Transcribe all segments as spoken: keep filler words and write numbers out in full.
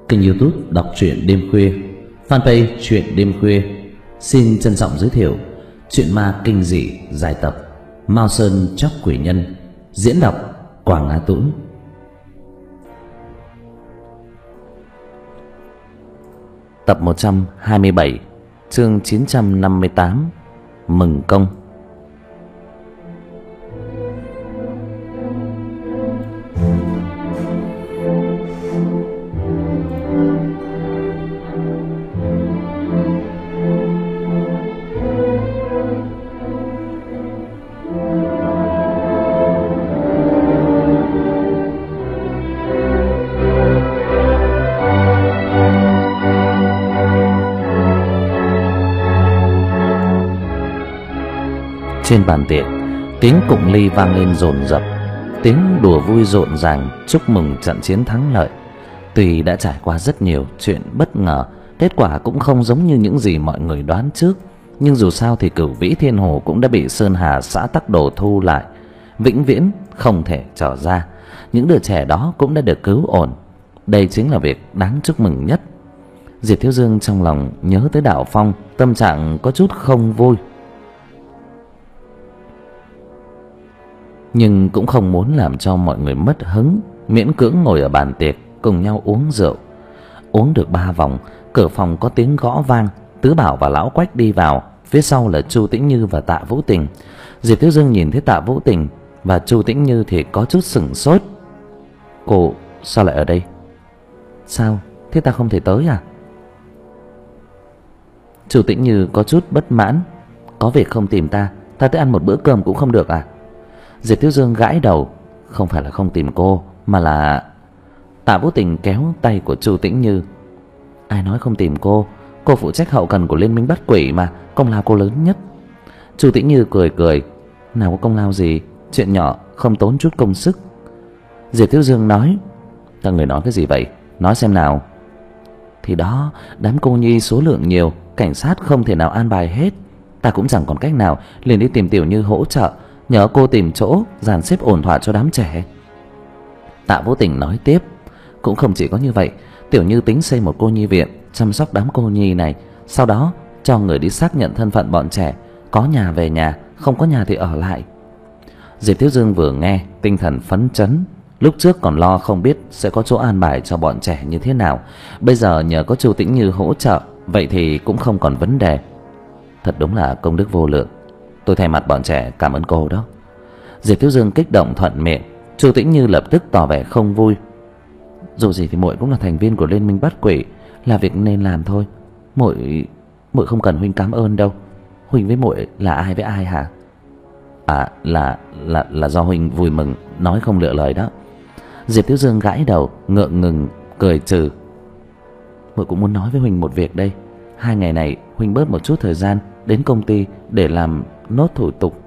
Kênh YouTube đọc truyện đêm khuya, fanpage truyện đêm khuya xin trân trọng giới thiệu truyện ma kinh dị dài tập Mao Sơn Chóc Quỷ Nhân, diễn đọc Quảng Á Tũng. Tập một trăm hai mươi bảy, chương chín trăm năm mươi tám, mừng công. Trên bàn tiệc, tiếng cụng ly vang lên dồn dập, tiếng đùa vui rộn ràng chúc mừng trận chiến thắng lợi. Tuy đã trải qua rất nhiều chuyện bất ngờ, kết quả cũng không giống như những gì mọi người đoán trước, nhưng dù sao thì Cửu Vĩ Thiên Hồ cũng đã bị Sơn Hà xã Tắc Đồ thu lại, vĩnh viễn không thể trở ra. Những đứa trẻ đó cũng đã được cứu ổn. Đây chính là việc đáng chúc mừng nhất. Diệp Thiếu Dương trong lòng nhớ tới Đạo Phong, tâm trạng có chút không vui, nhưng cũng không muốn làm cho mọi người mất hứng, miễn cưỡng ngồi ở bàn tiệc cùng nhau uống rượu. Uống được ba vòng, cửa phòng có tiếng gõ vang. Tứ Bảo và Lão Quách đi vào, phía sau là Chu Tĩnh Như và Tạ Vũ Tình. Diệp Thiếu Dương nhìn thấy Tạ Vũ Tình và Chu Tĩnh Như thì có chút sửng sốt. Cô sao lại ở đây? Sao, thế ta không thể tới à? Chu Tĩnh Như có chút bất mãn. Có việc không tìm ta, ta tới ăn một bữa cơm cũng không được à? Diệp Thiếu Dương gãi đầu. Không phải là không tìm cô, mà là... Tạ Vũ Tình kéo tay của Chu Tĩnh Như. Ai nói không tìm cô? Cô phụ trách hậu cần của Liên Minh Bắt Quỷ mà, công lao cô lớn nhất. Chu Tĩnh Như cười cười. Nào có công lao gì, chuyện nhỏ không tốn chút công sức. Diệp Thiếu Dương nói. Các người nói cái gì vậy? Nói xem nào. Thì đó, đám cô nhi số lượng nhiều, cảnh sát không thể nào an bài hết. Ta cũng chẳng còn cách nào, liền đi tìm Tiểu Như hỗ trợ, nhờ cô tìm chỗ dàn xếp ổn thỏa cho đám trẻ. Tạ Vũ Tình nói tiếp. Cũng không chỉ có như vậy, Tiểu Như tính xây một cô nhi viện chăm sóc đám cô nhi này, sau đó cho người đi xác nhận thân phận bọn trẻ, có nhà về nhà, không có nhà thì ở lại. Diệp Thiếu Dương vừa nghe tinh thần phấn chấn. Lúc trước còn lo không biết sẽ có chỗ an bài cho bọn trẻ như thế nào, bây giờ nhờ có Chu Tĩnh Như hỗ trợ, vậy thì cũng không còn vấn đề. Thật đúng là công đức vô lượng. Tôi thay mặt bọn trẻ cảm ơn cô đó. Diệp Thiếu Dương kích động thuận miệng. Chu Tĩnh Như lập tức tỏ vẻ không vui. Dù gì thì muội cũng là thành viên của Liên Minh Bắt Quỷ, là việc nên làm thôi. Muội muội không cần huynh cảm ơn đâu. Huynh với muội là ai với ai hả? À là là là do huynh vui mừng nói không lựa lời đó. Diệp Thiếu Dương gãi đầu, ngượng ngừng cười trừ. Muội cũng muốn nói với huynh một việc đây. Hai ngày này huynh bớt một chút thời gian đến công ty để làm nốt thủ tục,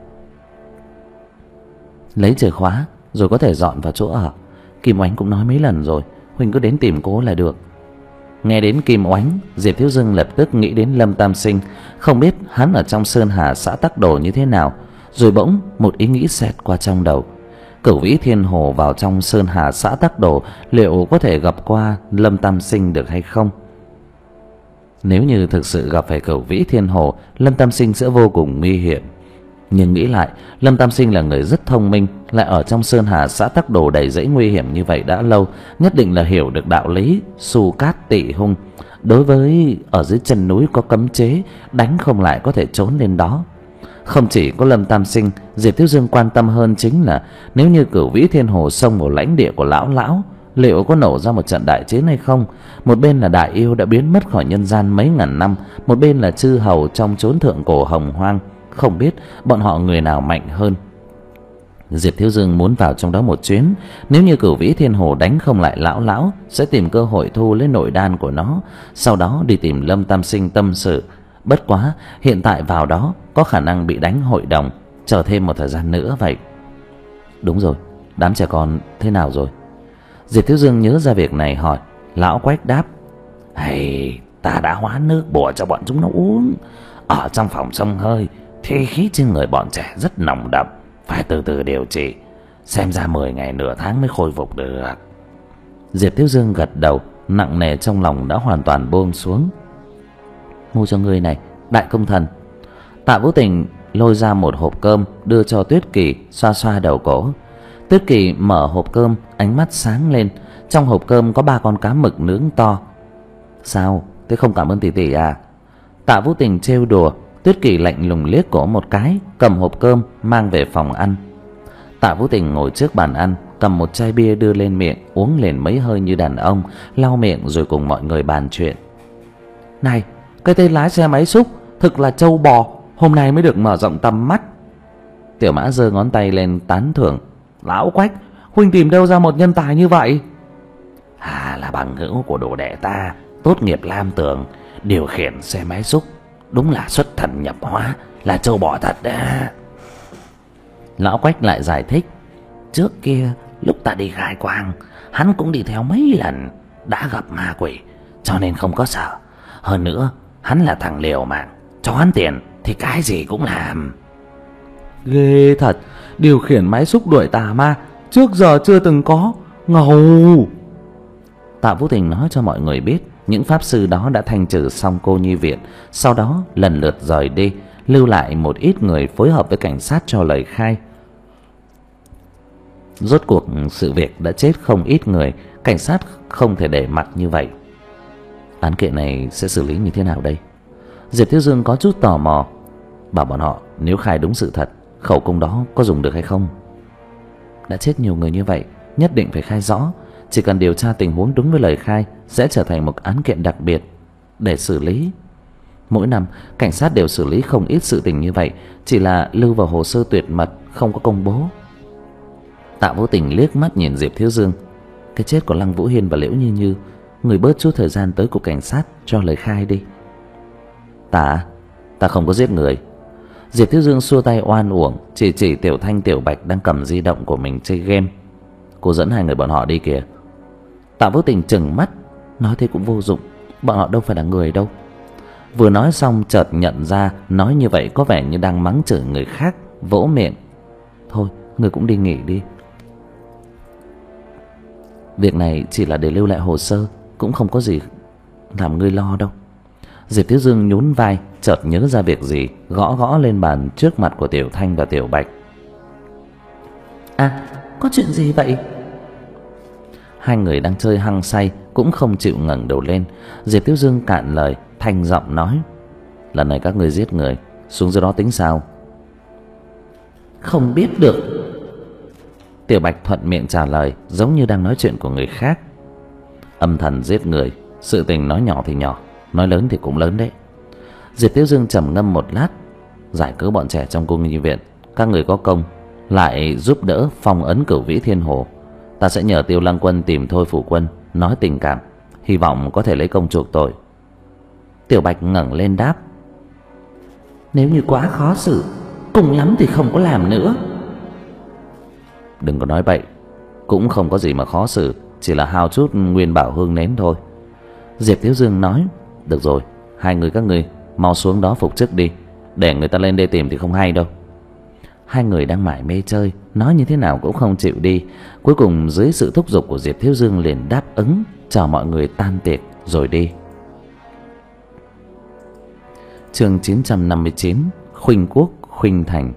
lấy chìa khóa rồi có thể dọn vào chỗ ở. Kim Oánh cũng nói mấy lần rồi, huynh cứ đến tìm cô là được. Nghe đến Kim Oánh, Diệp Thiếu Dương lập tức nghĩ đến Lâm Tam Sinh. Không biết hắn ở trong Sơn Hà xã Tắc Đồ như thế nào, rồi bỗng một ý nghĩ xẹt qua trong đầu. Cửu Vĩ Thiên Hồ vào trong Sơn Hà xã Tắc Đồ, liệu có thể gặp qua Lâm Tam Sinh được hay không? Nếu như thực sự gặp phải Cửu Vĩ Thiên Hồ, Lâm Tam Sinh sẽ vô cùng nguy hiểm. Nhưng nghĩ lại, Lâm Tam Sinh là người rất thông minh, lại ở trong Sơn Hà xã Tắc Đồ đầy dẫy nguy hiểm như vậy đã lâu, nhất định là hiểu được đạo lý xu cát tị hung. Đối với ở dưới chân núi có cấm chế, đánh không lại có thể trốn lên đó. Không chỉ có Lâm Tam Sinh, Diệp Thiếu Dương quan tâm hơn chính là nếu như Cửu Vĩ Thiên Hồ xông vào lãnh địa của lão lão, liệu có nổ ra một trận đại chiến hay không? Một bên là đại yêu đã biến mất khỏi nhân gian mấy ngàn năm, một bên là chư hầu trong chốn thượng cổ hồng hoang, không biết bọn họ người nào mạnh hơn. Diệp Thiếu Dương muốn vào trong đó một chuyến. Nếu như Cửu Vĩ Thiên Hồ đánh không lại lão lão, sẽ tìm cơ hội thu lấy nội đan của nó, sau đó đi tìm Lâm Tam Sinh tâm sự. Bất quá hiện tại vào đó có khả năng bị đánh hội đồng, chờ thêm một thời gian nữa vậy. Đúng rồi, đám trẻ con thế nào rồi? Diệp Thiếu Dương nhớ ra việc này hỏi. Lão Quách đáp. Hay, ta đã hóa nước bùa cho bọn chúng nó uống. Ở trong phòng xông hơi thì khí trên người bọn trẻ rất nồng đậm, phải từ từ điều trị. Xem ra mười ngày nửa tháng mới khôi phục được. Diệp Thiếu Dương gật đầu, nặng nề trong lòng đã hoàn toàn buông xuống. Mua cho ngươi này, đại công thần. Tạ Vũ Tình lôi ra một hộp cơm đưa cho Tuyết Kỳ, xoa xoa đầu cổ. Tuyết Kỳ mở hộp cơm, ánh mắt sáng lên. Trong hộp cơm có ba con cá mực nướng to. Sao, thế không cảm ơn tỷ tỷ à? Tạ Vũ Tình trêu đùa. Tuyết Kỳ lạnh lùng liếc cổ một cái, cầm hộp cơm mang về phòng ăn. Tạ Vũ Tình ngồi trước bàn ăn, cầm một chai bia đưa lên miệng, uống liền mấy hơi như đàn ông, lau miệng rồi cùng mọi người bàn chuyện. Này, cái tên lái xe máy xúc thực là trâu bò, hôm nay mới được mở rộng tầm mắt. Tiểu Mã giơ ngón tay lên tán thưởng. Lão Quách, huynh tìm đâu ra một nhân tài như vậy? À, là bằng hữu của đồ đệ ta, tốt nghiệp Lam Tường, điều khiển xe máy xúc, đúng là xuất thần nhập hóa, là trâu bò thật đó. Lão Quách lại giải thích. Trước kia lúc ta đi khai quang, hắn cũng đi theo mấy lần, đã gặp ma quỷ, cho nên không có sợ. Hơn nữa hắn là thằng liều mạng, cho hắn tiền thì cái gì cũng làm. Ghê thật, điều khiển máy xúc đuổi tà ma, trước giờ chưa từng có. Ngầu. Tạ Vũ Tình nói cho mọi người biết những pháp sư đó đã thanh trừ xong cô nhi viện, sau đó lần lượt rời đi, lưu lại một ít người phối hợp với cảnh sát cho lời khai. Rốt cuộc sự việc đã chết không ít người, cảnh sát không thể để mặc như vậy. Án kiện này sẽ xử lý như thế nào đây? Diệp Thiếu Dương có chút tò mò. Bảo bọn họ nếu khai đúng sự thật, khẩu cung đó có dùng được hay không? Đã chết nhiều người như vậy, nhất định phải khai rõ. Chỉ cần điều tra tình huống đúng với lời khai sẽ trở thành một án kiện đặc biệt để xử lý. Mỗi năm cảnh sát đều xử lý không ít sự tình như vậy, chỉ là lưu vào hồ sơ tuyệt mật, không có công bố. Tạ Vũ Tình liếc mắt nhìn Diệp Thiếu Dương. Cái chết của Lăng Vũ Hiên và Liễu Như Như, người bớt chút thời gian tới cục cảnh sát cho lời khai đi. Ta, ta không có giết người. Diệp Thiếu Dương xua tay oan uổng, chỉ chỉ Tiểu Thanh Tiểu Bạch đang cầm di động của mình chơi game. Cô dẫn hai người bọn họ đi kìa. Tạ Vũ Tình trừng mắt, nói thế cũng vô dụng, bọn họ đâu phải là người đâu. Vừa nói xong chợt nhận ra nói như vậy có vẻ như đang mắng chửi người khác, vỗ miệng. Thôi, người cũng đi nghỉ đi. Việc này chỉ là để lưu lại hồ sơ, cũng không có gì làm ngươi lo đâu. Diệp Thiếu Dương nhún vai, chợt nhớ ra việc gì, gõ gõ lên bàn trước mặt của Tiểu Thanh và Tiểu Bạch. À, có chuyện gì vậy? Hai người đang chơi hăng say cũng không chịu ngẩng đầu lên. Diệp Thiếu Dương cạn lời, thanh giọng nói. Lần này các người giết người, xuống dưới đó tính sao? Không biết được. Tiểu Bạch thuận miệng trả lời, giống như đang nói chuyện của người khác. Âm thầm giết người, sự tình nói nhỏ thì nhỏ, nói lớn thì cũng lớn đấy. Diệp Thiếu Dương trầm ngâm một lát. Giải cứu bọn trẻ trong cung nhi viện, các người có công, lại giúp đỡ phong ấn Cửu Vĩ Thiên Hồ. Ta sẽ nhờ Tiêu Lăng Quân tìm Thôi Phủ Quân, nói tình cảm, hy vọng có thể lấy công chuộc tội. Tiểu Bạch ngẩng lên đáp. Nếu như quá khó xử, cùng lắm thì không có làm nữa. Đừng có nói bậy, cũng không có gì mà khó xử, chỉ là hao chút nguyên bảo hương nến thôi. Diệp Thiếu Dương nói. Được rồi, hai người các ngươi mau xuống đó phục chức đi, để người ta lên đây tìm thì không hay đâu. Hai người đang mải mê chơi, nói như thế nào cũng không chịu đi. Cuối cùng dưới sự thúc giục của Diệp Thiếu Dương liền đáp ứng, chào mọi người tan tiệc rồi đi. Chương chín trăm năm mươi chín, Khuynh Quốc Khuynh Thành.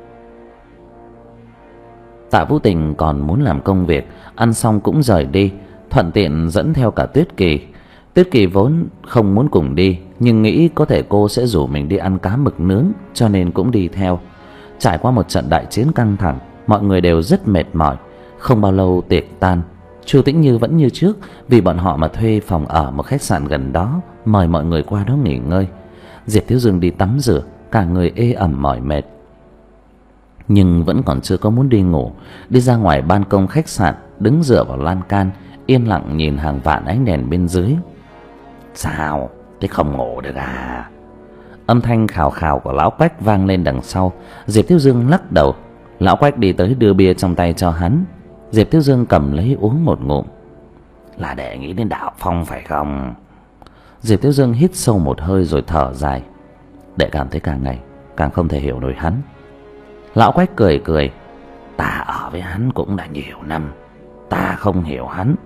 Tạ Vũ Tình còn muốn làm công việc, ăn xong cũng rời đi, thuận tiện dẫn theo cả Tuyết Kỳ. Tuyết Kỳ vốn không muốn cùng đi, nhưng nghĩ có thể cô sẽ rủ mình đi ăn cá mực nướng, cho nên cũng đi theo. Trải qua một trận đại chiến căng thẳng, mọi người đều rất mệt mỏi. Không bao lâu tiệc tan, Chu Tĩnh Như vẫn như trước, vì bọn họ mà thuê phòng ở một khách sạn gần đó, mời mọi người qua đó nghỉ ngơi. Diệp Thiếu Dương đi tắm rửa, cả người ê ẩm mỏi mệt, nhưng vẫn còn chưa có muốn đi ngủ. Đi ra ngoài ban công khách sạn, đứng dựa vào lan can, yên lặng nhìn hàng vạn ánh đèn bên dưới. Sao, thế không ngủ được à? Âm thanh khào khào của Lão Quách vang lên đằng sau. Diệp Thiếu Dương lắc đầu. Lão Quách đi tới đưa bia trong tay cho hắn. Diệp Thiếu Dương cầm lấy uống một ngụm. Là để nghĩ đến Đạo Phong phải không? Diệp Thiếu Dương hít sâu một hơi rồi thở dài. Để cảm thấy càng ngày càng không thể hiểu nổi hắn. Lão Quách cười cười. Ta ở với hắn cũng đã nhiều năm, ta không hiểu hắn,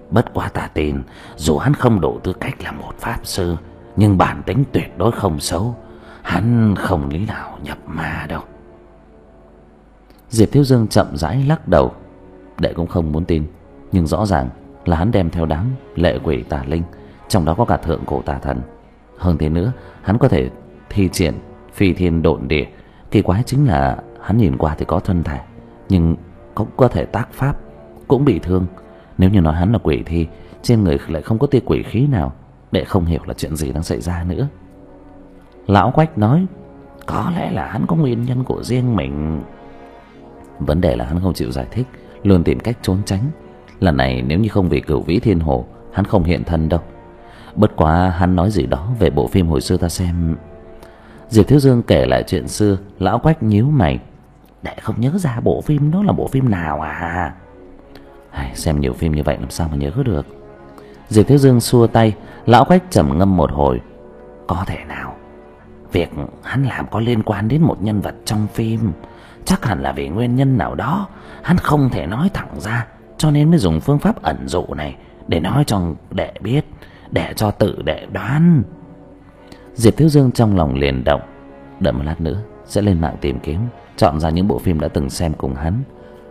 Bất quá ta tin dù hắn không đủ tư cách là một pháp sư, nhưng bản tính tuyệt đối không xấu. Hắn không lý nào nhập ma đâu. Diệp Thiếu Dương chậm rãi lắc đầu. Đệ cũng không muốn tin, nhưng rõ ràng là hắn đem theo đám lệ quỷ tà linh, trong đó có cả thượng cổ tà thần. Hơn thế nữa, hắn có thể thi triển phi thiên độn địa. Kỳ quái chính là hắn nhìn qua thì có thân thể, nhưng cũng có thể tác pháp, cũng bị thương. Nếu như nói hắn là quỷ thì trên người lại không có tia quỷ khí nào. Đệ không hiểu là chuyện gì đang xảy ra nữa. Lão Quách nói, có lẽ là hắn có nguyên nhân của riêng mình. Vấn đề là hắn không chịu giải thích, luôn tìm cách trốn tránh. Lần này nếu như không vì Cửu Vĩ Thiên Hồ, hắn không hiện thân đâu. Bất quá hắn nói gì đó về bộ phim hồi xưa ta xem. Diệp Thiếu Dương kể lại chuyện xưa. Lão Quách nhíu mày. Đệ không nhớ ra bộ phim đó là bộ phim nào à? Ai, xem nhiều phim như vậy làm sao mà nhớ được. Diệp Thiếu Dương xua tay. Lão Quách trầm ngâm một hồi. Có thể nào việc hắn làm có liên quan đến một nhân vật trong phim? Chắc hẳn là vì nguyên nhân nào đó hắn không thể nói thẳng ra, cho nên mới dùng phương pháp ẩn dụ này để nói cho đệ biết, để cho tự đệ đoán. Diệp Thiếu Dương trong lòng liền động. Đợi một lát nữa sẽ lên mạng tìm kiếm, chọn ra những bộ phim đã từng xem cùng hắn.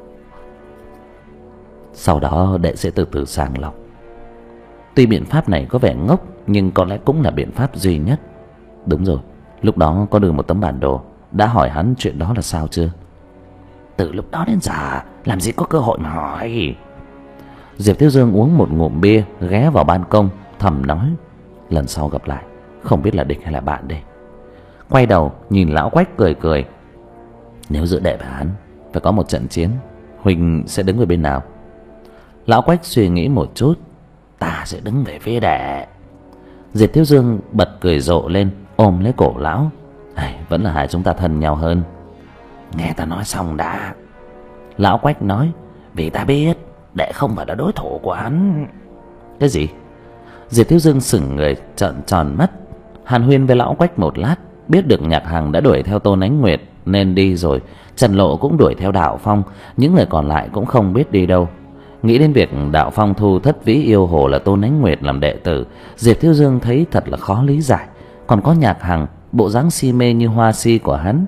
Sau đó đệ sẽ từ từ sàng lọc. Tuy biện pháp này có vẻ ngốc, nhưng có lẽ cũng là biện pháp duy nhất. Đúng rồi, lúc đó có đưa một tấm bản đồ. Đã hỏi hắn chuyện đó là sao chưa? Từ lúc đó đến giờ làm gì có cơ hội mà hỏi. Diệp Thiếu Dương uống một ngụm bia, ghé vào ban công thầm nói, lần sau gặp lại không biết là địch hay là bạn đây. Quay đầu nhìn Lão Quách cười cười. Nếu giữa đệ và hắn phải có một trận chiến, Huỳnh sẽ đứng về bên nào? Lão Quách suy nghĩ một chút. Ta sẽ đứng về phía đệ. Diệp Thiếu Dương bật cười rộ lên, ôm lấy cổ lão. Vẫn là hai chúng ta thân nhau hơn. Nghe ta nói xong đã. Lão Quách nói, vì ta biết đệ không phải là đối thủ của hắn. Cái gì? Diệp Thiếu Dương sững người, trợn tròn mắt. Hàn huyên với Lão Quách một lát, biết được Nhạc Hằng đã đuổi theo Tôn Ánh Nguyệt nên đi rồi. Trần Lộ cũng đuổi theo Đạo Phong. Những người còn lại cũng không biết đi đâu. Nghĩ đến việc Đạo Phong thu Thất Vĩ Yêu Hồ là Tôn Ánh Nguyệt làm đệ tử, Diệp Thiếu Dương thấy thật là khó lý giải. Còn có Nhạc Hằng, bộ dáng si mê như hoa si của hắn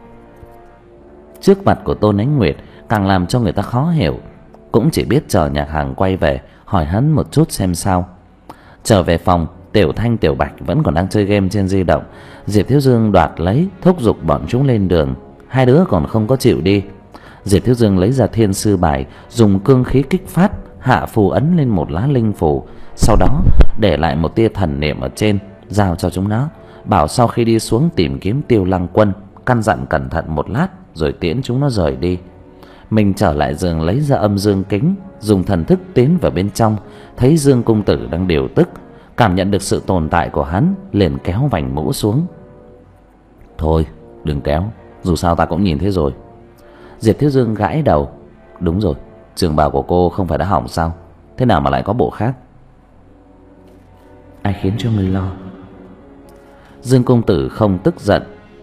trước mặt của Tôn Ánh Nguyệt càng làm cho người ta khó hiểu. Cũng chỉ biết chờ Nhạc Hằng quay về hỏi hắn một chút xem sao. Trở về phòng, Tiểu Thanh Tiểu Bạch vẫn còn đang chơi game trên di động. Diệp Thiếu Dương đoạt lấy, thúc giục bọn chúng lên đường. Hai đứa còn không có chịu đi. Diệp Thiếu Dương lấy ra thiên sư bài, dùng cương khí kích phát, hạ phù ấn lên một lá linh phù, sau đó để lại một tia thần niệm ở trên, giao cho chúng nó, bảo sau khi đi xuống tìm kiếm Tiêu Lăng Quân, căn dặn cẩn thận một lát rồi tiễn chúng nó rời đi. Mình trở lại giường lấy ra âm dương kính, dùng thần thức tiến vào bên trong, thấy Dương công tử đang điều tức, cảm nhận được sự tồn tại của hắn, liền kéo vành mũ xuống. Thôi, đừng kéo, dù sao ta cũng nhìn thấy rồi. Diệp Thiếu Dương gãi đầu. Đúng rồi, trường bào của cô không phải đã hỏng sao? Thế nào mà lại có bộ khác? Ai khiến cho người lo? Dương công tử không tức giận.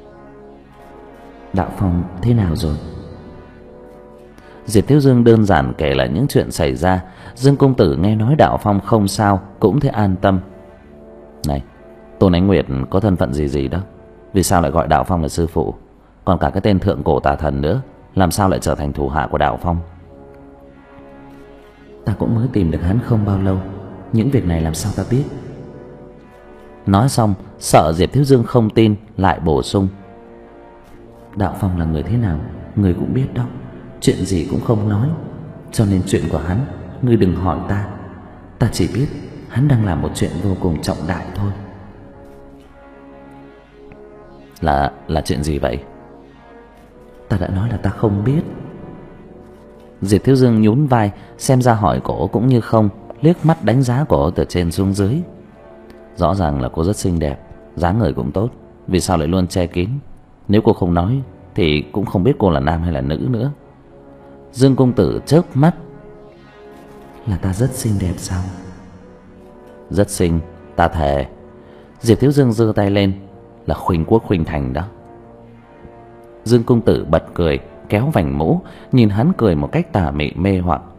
Đạo Phong thế nào rồi? Diệp Thiếu Dương đơn giản kể lại những chuyện xảy ra. Dương công tử nghe nói Đạo Phong không sao cũng thấy an tâm. Này, Tôn Ánh Nguyệt có thân phận gì gì đó? Vì sao lại gọi Đạo Phong là sư phụ? Còn cả cái tên thượng cổ tà thần nữa, làm sao lại trở thành thủ hạ của Đạo Phong? Ta cũng mới tìm được hắn không bao lâu, những việc này làm sao ta biết? Nói xong, sợ Diệp Thiếu Dương không tin, lại bổ sung. Đạo Phong là người thế nào, người cũng biết đó. Chuyện gì cũng không nói, cho nên chuyện của hắn ngươi đừng hỏi ta. Ta chỉ biết hắn đang làm một chuyện vô cùng trọng đại thôi. Là là chuyện gì vậy? Ta đã nói là ta không biết. Diệp Thiếu Dương nhún vai, xem ra hỏi cổ cũng như không, liếc mắt đánh giá cổ từ trên xuống dưới. Rõ ràng là cô rất xinh đẹp, dáng người cũng tốt, vì sao lại luôn che kín? Nếu cô không nói thì cũng không biết cô là nam hay là nữ nữa. Dương công tử chớp mắt. Là ta rất xinh đẹp sao? Rất xinh, ta thề. Diệp Thiếu Dương giơ tay lên. Là Khuynh Quốc Khuynh Thành đó. Dương công tử bật cười, kéo vành mũ, nhìn hắn cười một cách tà mị mê hoặc.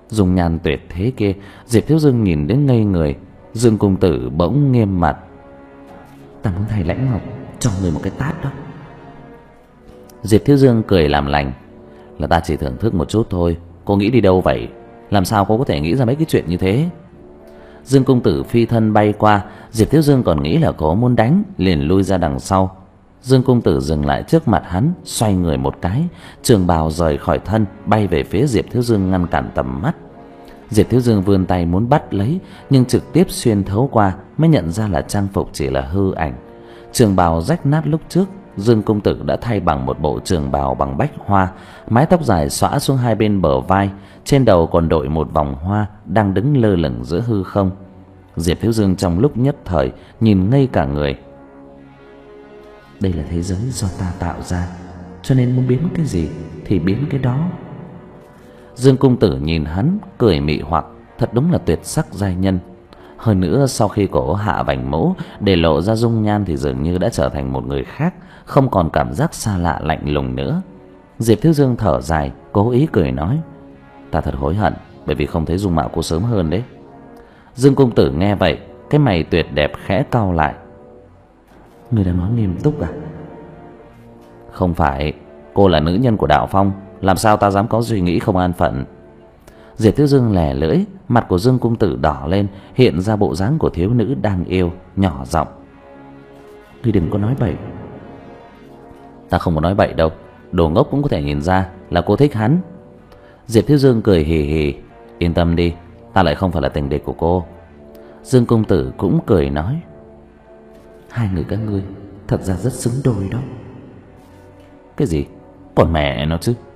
Dung nhan tuyệt thế kia, Diệp Thiếu Dương nhìn đến ngây người. Dương công tử bỗng nghiêm mặt: "Ta muốn thầy Lãnh Ngọc cho người một cái tát đó." Diệp Thiếu Dương cười làm lành: "Là ta chỉ thưởng thức một chút thôi, cô nghĩ đi đâu vậy? Làm sao cô có thể nghĩ ra mấy cái chuyện như thế?" Dương công tử phi thân bay qua, Diệp Thiếu Dương còn nghĩ là cô muốn đánh, liền lui ra đằng sau. Dương công tử dừng lại trước mặt hắn, xoay người một cái, trường bào rời khỏi thân, bay về phía Diệp Thiếu Dương ngăn cản tầm mắt. Diệp Thiếu Dương vươn tay muốn bắt lấy, nhưng trực tiếp xuyên thấu qua, mới nhận ra là trang phục chỉ là hư ảnh. Trường bào rách nát lúc trước, Dương công tử đã thay bằng một bộ trường bào bằng bách hoa, mái tóc dài xõa xuống hai bên bờ vai, trên đầu còn đội một vòng hoa, đang đứng lơ lửng giữa hư không. Diệp Thiếu Dương trong lúc nhất thời nhìn ngây cả người. Đây là thế giới do ta tạo ra, cho nên muốn biến cái gì thì biến cái đó. Dương công tử nhìn hắn cười mị hoặc, thật đúng là tuyệt sắc giai nhân. Hơn nữa sau khi cổ hạ vành mũ để lộ ra dung nhan thì dường như đã trở thành một người khác, không còn cảm giác xa lạ lạnh lùng nữa. Diệp Thiếu Dương thở dài, cố ý cười nói: "Ta thật hối hận bởi vì không thấy dung mạo cô sớm hơn đấy." Dương công tử nghe vậy, cái mày tuyệt đẹp khẽ cau lại: "Người đang nói nghiêm túc à?" "Không phải, cô là nữ nhân của Đạo Phong, làm sao ta dám có suy nghĩ không an phận." Diệp Thiếu Dương lè lưỡi, mặt của Dương công tử đỏ lên, hiện ra bộ dáng của thiếu nữ đang yêu, nhỏ giọng: "Ngươi đừng có nói bậy." "Ta không có nói bậy đâu, đồ ngốc cũng có thể nhìn ra là cô thích hắn." Diệp Thiếu Dương cười hì hì: "Yên tâm đi, ta lại không phải là tình địch của cô." Dương công tử cũng cười nói: "Hai người các ngươi thật ra rất xứng đôi đó." "Cái gì? Còn mẹ nó chứ."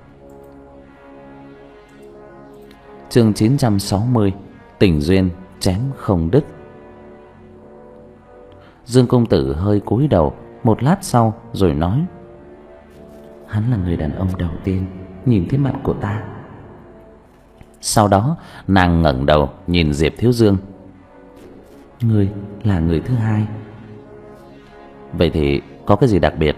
Chương chín trăm sáu mươi: Tình duyên chém không đứt. Dương công tử hơi cúi đầu một lát sau rồi nói: "Hắn là người đàn ông đầu tiên nhìn thấy mặt của ta." Sau đó nàng ngẩng đầu nhìn Diệp Thiếu Dương: "Ngươi là người thứ hai." "Vậy thì có cái gì đặc biệt?"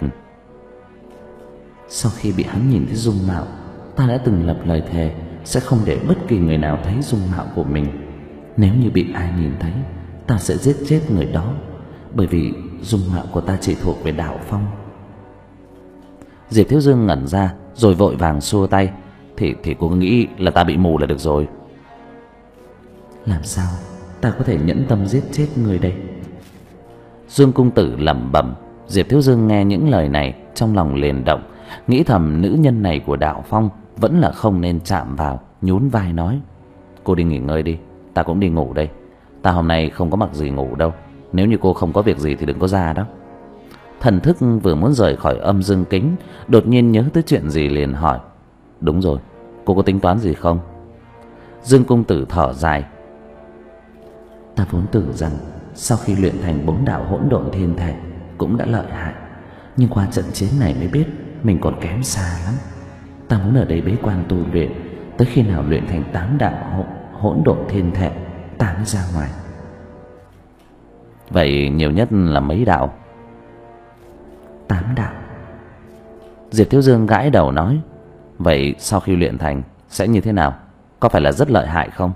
"Sau khi bị hắn nhìn thấy dung mạo, ta đã từng lập lời thề sẽ không để bất kỳ người nào thấy dung mạo của mình. Nếu như bị ai nhìn thấy, ta sẽ giết chết người đó, bởi vì dung mạo của ta chỉ thuộc về Đạo Phong." Diệp Thiếu Dương ngẩn ra rồi vội vàng xua tay: Thì thì cô nghĩ là ta bị mù là được rồi." "Làm sao ta có thể nhẫn tâm giết chết người đây?" Dương công tử lẩm bẩm. Diệp Thiếu Dương nghe những lời này trong lòng liền động, nghĩ thầm nữ nhân này của Đạo Phong vẫn là không nên chạm vào, nhún vai nói: "Cô đi nghỉ ngơi đi, ta cũng đi ngủ đây. Ta hôm nay không có mặc gì ngủ đâu, nếu như cô không có việc gì thì đừng có ra đó." Thần thức vừa muốn rời khỏi âm dương kính, đột nhiên nhớ tới chuyện gì liền hỏi: "Đúng rồi, cô có tính toán gì không?" Dương công tử thở dài: "Ta vốn tưởng rằng sau khi luyện thành bốn đạo hỗn độn thiên thể cũng đã lợi hại, nhưng qua trận chiến này mới biết mình còn kém xa lắm. Ta muốn ở đây bế quan tu luyện, tới khi nào luyện thành tám đạo hỗn độn thiên thể ta mới ra ngoài." "Vậy nhiều nhất là mấy đạo?" "Tám đạo." Diệp Thiếu Dương gãi đầu nói: "Vậy sau khi luyện thành sẽ như thế nào? Có phải là rất lợi hại không?"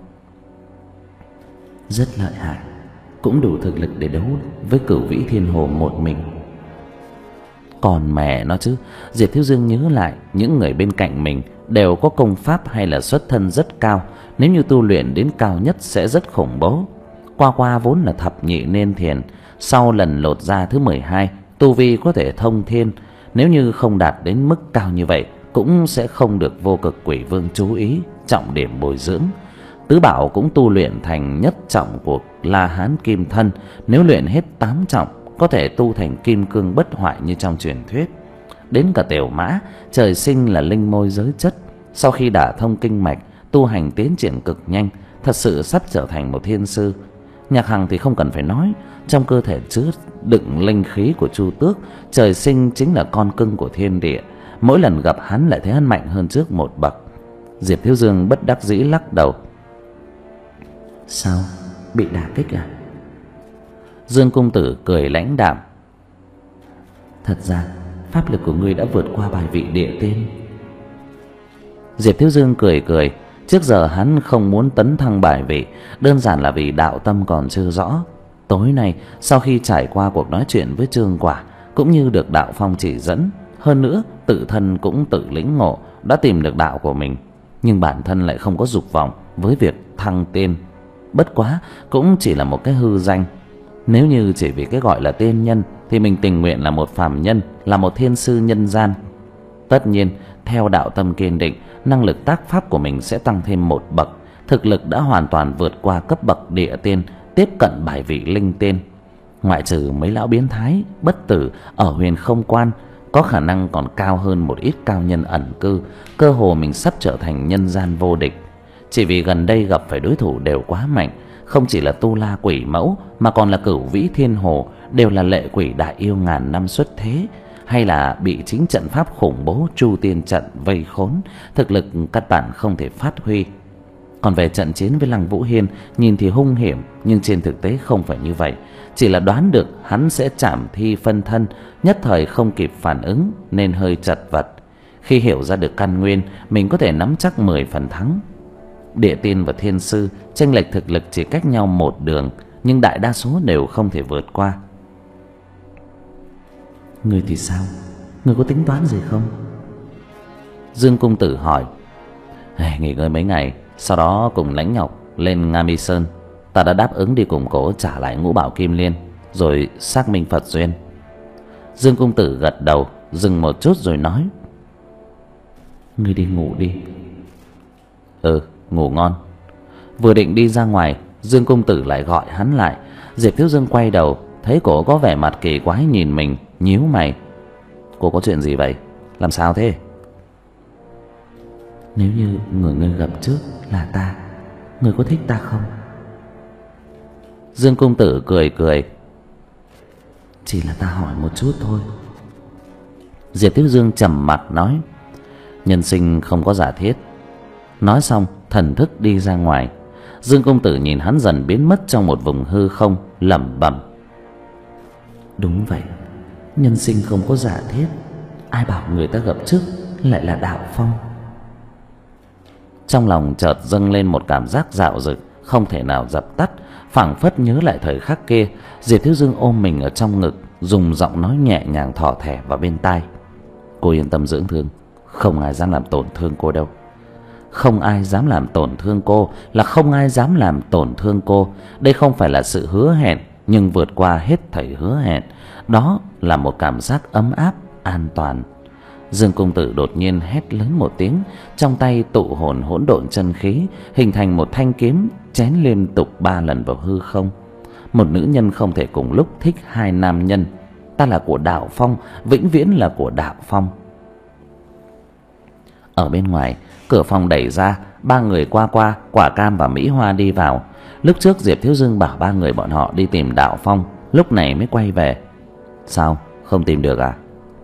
"Rất lợi hại, cũng đủ thực lực để đấu với Cửu Vĩ Thiên Hồ một mình." Còn mẹ nó chứ, Diệp Thiếu Dương nhớ lại những người bên cạnh mình đều có công pháp hay là xuất thân rất cao, nếu như tu luyện đến cao nhất sẽ rất khủng bố. Qua Qua vốn là thập nhị nên thiền, sau lần lột da thứ mười hai, tu vi có thể thông thiên, nếu như không đạt đến mức cao như vậy cũng sẽ không được Vô Cực Quỷ Vương chú ý, trọng điểm bồi dưỡng. Tứ Bảo cũng tu luyện thành nhất trọng của La Hán Kim Thân, nếu luyện hết tám trọng có thể tu thành kim cương bất hoại như trong truyền thuyết. Đến cả Tiểu Mã trời sinh là linh môi giới chất, sau khi đả thông kinh mạch, tu hành tiến triển cực nhanh, thật sự sắp trở thành một thiên sư. Nhạc Hằng thì không cần phải nói, trong cơ thể chứa đựng linh khí của Chu Tước, trời sinh chính là con cưng của thiên địa, mỗi lần gặp hắn lại thấy hắn mạnh hơn trước một bậc. Diệp Thiếu Dương bất đắc dĩ lắc đầu: "Sao, bị đả kích à?" Dương công tử cười lãnh đạm: "Thật ra pháp lực của ngươi đã vượt qua bài vị địa tiên." Diệp Thiếu Dương cười cười, Trước giờ hắn không muốn tấn thăng bài vị, đơn giản là vì đạo tâm còn chưa rõ. Tối nay sau khi trải qua cuộc nói chuyện với Trương Quả, cũng như được đạo phong chỉ dẫn, hơn nữa tự thân cũng tự lĩnh ngộ, đã tìm được đạo của mình, nhưng bản thân lại không có dục vọng với việc thăng tiên. Bất quá cũng chỉ là một cái hư danh. Nếu như chỉ vì cái gọi là tiên nhân thì mình tình nguyện là một phàm nhân, là một thiên sư nhân gian. Tất nhiên theo đạo tâm kiên định, năng lực tác pháp của mình sẽ tăng thêm một bậc, thực lực đã hoàn toàn vượt qua cấp bậc địa tiên, tiếp cận bài vị linh tiên. Ngoại trừ mấy lão biến thái bất tử ở Huyền Không Quan, có khả năng còn cao hơn một ít cao nhân ẩn cư, cơ hồ mình sắp trở thành nhân gian vô địch. Chỉ vì gần đây gặp phải đối thủ đều quá mạnh, không chỉ là Tu La Quỷ Mẫu mà còn là Cửu Vĩ Thiên Hồ, đều là lệ quỷ đại yêu ngàn năm xuất thế, hay là bị chính trận pháp khủng bố Chu Tiên trận vây khốn, thực lực căn bản không thể phát huy. Còn về trận chiến với Lăng Vũ Hiên, nhìn thì hung hiểm, nhưng trên thực tế không phải như vậy. Chỉ là đoán được hắn sẽ chạm thi phân thân, nhất thời không kịp phản ứng nên hơi chật vật. Khi hiểu ra được căn nguyên, mình có thể nắm chắc mười phần thắng. Địa tiên và thiên sư chênh lệch thực lực chỉ cách nhau một đường, nhưng đại đa số đều không thể vượt qua. Ngươi thì sao? Ngươi có tính toán gì không? Dương Cung Tử hỏi. Nghỉ ngơi mấy ngày, sau đó cùng Lãnh Ngọc lên Nga Mi Sơn. Ta đã đáp ứng đi cùng cố trả lại ngũ bảo kim liên, rồi xác minh Phật duyên. Dương Cung Tử gật đầu, dừng một chút rồi nói. Ngươi đi ngủ đi. Ừ, ngủ ngon. Vừa định đi ra ngoài, Dương Cung Tử lại gọi hắn lại. Diệp Thiếu Dương quay đầu, thấy cổ có vẻ mặt kỳ quái nhìn mình, nhíu mày. Cô có chuyện gì vậy? Làm sao thế? Nếu như người ngươi gặp trước là ta, ngươi có thích ta không? Dương Cung Tử cười cười. Chỉ là ta hỏi một chút thôi. Diệp Thiếu Dương trầm mặc nói. Nhân sinh không có giả thiết. Nói xong thần thức đi ra ngoài. Dương Cung Tử nhìn hắn dần biến mất trong một vùng hư không, lẩm bẩm. Đúng vậy, nhân sinh không có giả thiết. Ai bảo người ta gặp trước lại là đạo phong. Trong lòng chợt dâng lên một cảm giác dạo dực không thể nào dập tắt, phảng phất nhớ lại thời khắc kia. Diệp Thiếu Dương ôm mình ở trong ngực, dùng giọng nói nhẹ nhàng thỏ thẻ vào bên tai. Cô yên tâm dưỡng thương, không ai dám làm tổn thương cô đâu. Không ai dám làm tổn thương cô là không ai dám làm tổn thương cô. Đây không phải là sự hứa hẹn, nhưng vượt qua hết thảy hứa hẹn, đó là một cảm giác ấm áp, an toàn. Dương Cung Tử đột nhiên hét lớn một tiếng, trong tay tụ hồn hỗn độn chân khí, hình thành một thanh kiếm chém liên tục ba lần vào hư không. Một nữ nhân không thể cùng lúc thích hai nam nhân. Ta là của đạo phong, vĩnh viễn là của đạo phong. Ở bên ngoài, cửa phòng đẩy ra, ba người qua qua, Quả Cam và Mỹ Hoa đi vào. Lúc trước Diệp Thiếu Dương bảo ba người bọn họ đi tìm đạo phong, lúc này mới quay về. Sao, không tìm được à?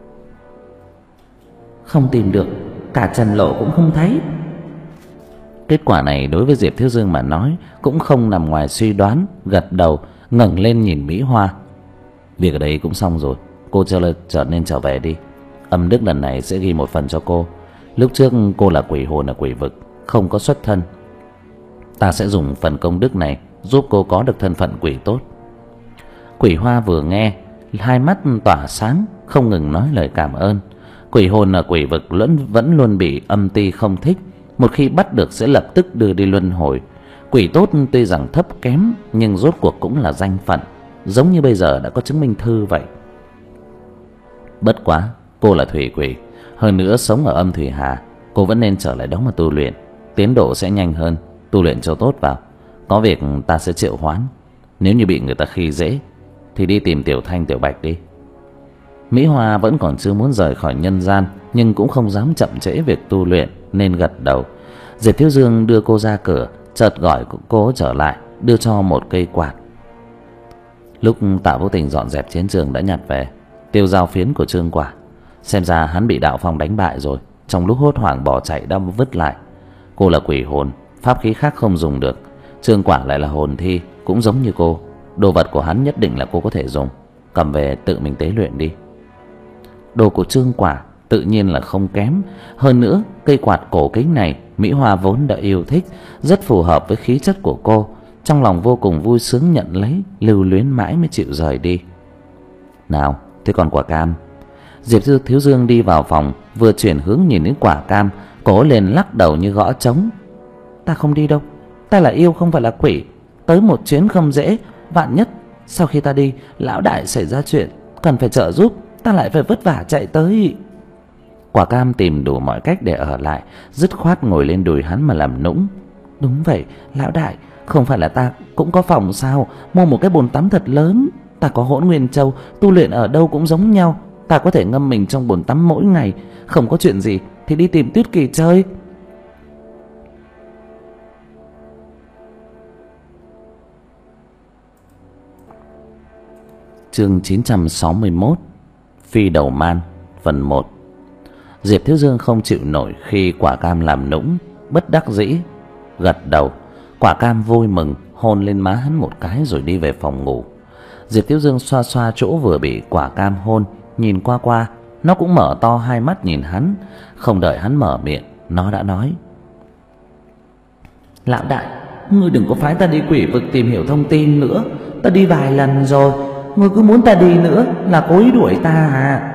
Không tìm được, cả Trần Lộ cũng không thấy. Kết quả này đối với Diệp Thiếu Dương mà nói cũng không nằm ngoài suy đoán, gật đầu, ngẩng lên nhìn Mỹ Hoa. Việc ở đây cũng xong rồi, cô trở, trở nên trở về đi. Âm đức lần này sẽ ghi một phần cho cô. Lúc trước cô là quỷ hồn ở quỷ vực, không có xuất thân. Ta sẽ dùng phần công đức này giúp cô có được thân phận quỷ tốt. Quỷ Hoa vừa nghe, hai mắt tỏa sáng, không ngừng nói lời cảm ơn. Quỷ hồn ở quỷ vực vẫn, vẫn luôn bị âm ti không thích, một khi bắt được sẽ lập tức đưa đi luân hồi. Quỷ tốt tuy rằng thấp kém, nhưng rốt cuộc cũng là danh phận, giống như bây giờ đã có chứng minh thư vậy. Bất quá, cô là thủy quỷ, hơn nữa sống ở âm thủy hà, cô vẫn nên trở lại đó mà tu luyện, tiến độ sẽ nhanh hơn. Tu luyện cho tốt vào, có việc ta sẽ triệu hoán. Nếu như bị người ta khi dễ thì đi tìm Tiểu Thanh Tiểu Bạch đi. Mỹ Hoa vẫn còn chưa muốn rời khỏi nhân gian, nhưng cũng không dám chậm trễ việc tu luyện nên gật đầu. Diệp Thiếu Dương đưa cô ra cửa, chợt gọi cô trở lại, đưa cho một cây quạt. Lúc Tạ Vô Tình dọn dẹp chiến trường đã nhặt về tiêu dao phiến của Trương Quả. Xem ra hắn bị đạo phong đánh bại rồi, trong lúc hốt hoảng bỏ chạy đã vứt lại. Cô là quỷ hồn, pháp khí khác không dùng được. Trương Quả lại là hồn thi, cũng giống như cô. Đồ vật của hắn nhất định là cô có thể dùng, cầm về tự mình tế luyện đi. Đồ của Trương Quả tự nhiên là không kém. Hơn nữa cây quạt cổ kính này Mỹ Hoa vốn đã yêu thích, rất phù hợp với khí chất của cô. Trong lòng vô cùng vui sướng nhận lấy, lưu luyến mãi mới chịu rời đi. Nào, thế còn quả cam? Diệp Thiếu Dương đi vào phòng, vừa chuyển hướng nhìn đến quả cam, Cố lên lắc đầu như gõ trống. Ta không đi đâu, ta là yêu không phải là quỷ. Tới một chuyến không dễ, vạn nhất sau khi ta đi lão đại xảy ra chuyện cần phải trợ giúp, ta lại phải vất vả chạy tới. Quả cam tìm đủ mọi cách để ở lại, dứt khoát ngồi lên đùi hắn mà làm nũng. Đúng vậy lão đại, không phải là ta cũng có phòng sao? Mua một cái bồn tắm thật lớn. Ta có Hỗn Nguyên Châu, tu luyện ở đâu cũng giống nhau. Ta có thể ngâm mình trong bồn tắm mỗi ngày. Không có chuyện gì thì đi tìm Tuyết Kỳ chơi. Chương chín trăm sáu mươi mốt. Phi đầu man phần một. Diệp Thiếu Dương không chịu nổi khi quả cam làm nũng, bất đắc dĩ gật đầu. Quả cam vui mừng hôn lên má hắn một cái rồi đi về phòng ngủ. Diệp Thiếu Dương xoa xoa chỗ vừa bị quả cam hôn, nhìn qua qua, nó cũng mở to hai mắt nhìn hắn. Không đợi hắn mở miệng, nó đã nói: Lão đại, ngươi đừng có phái ta đi quỷ vực tìm hiểu thông tin nữa. Ta đi vài lần rồi, ngươi cứ muốn ta đi nữa là cố ý đuổi ta à?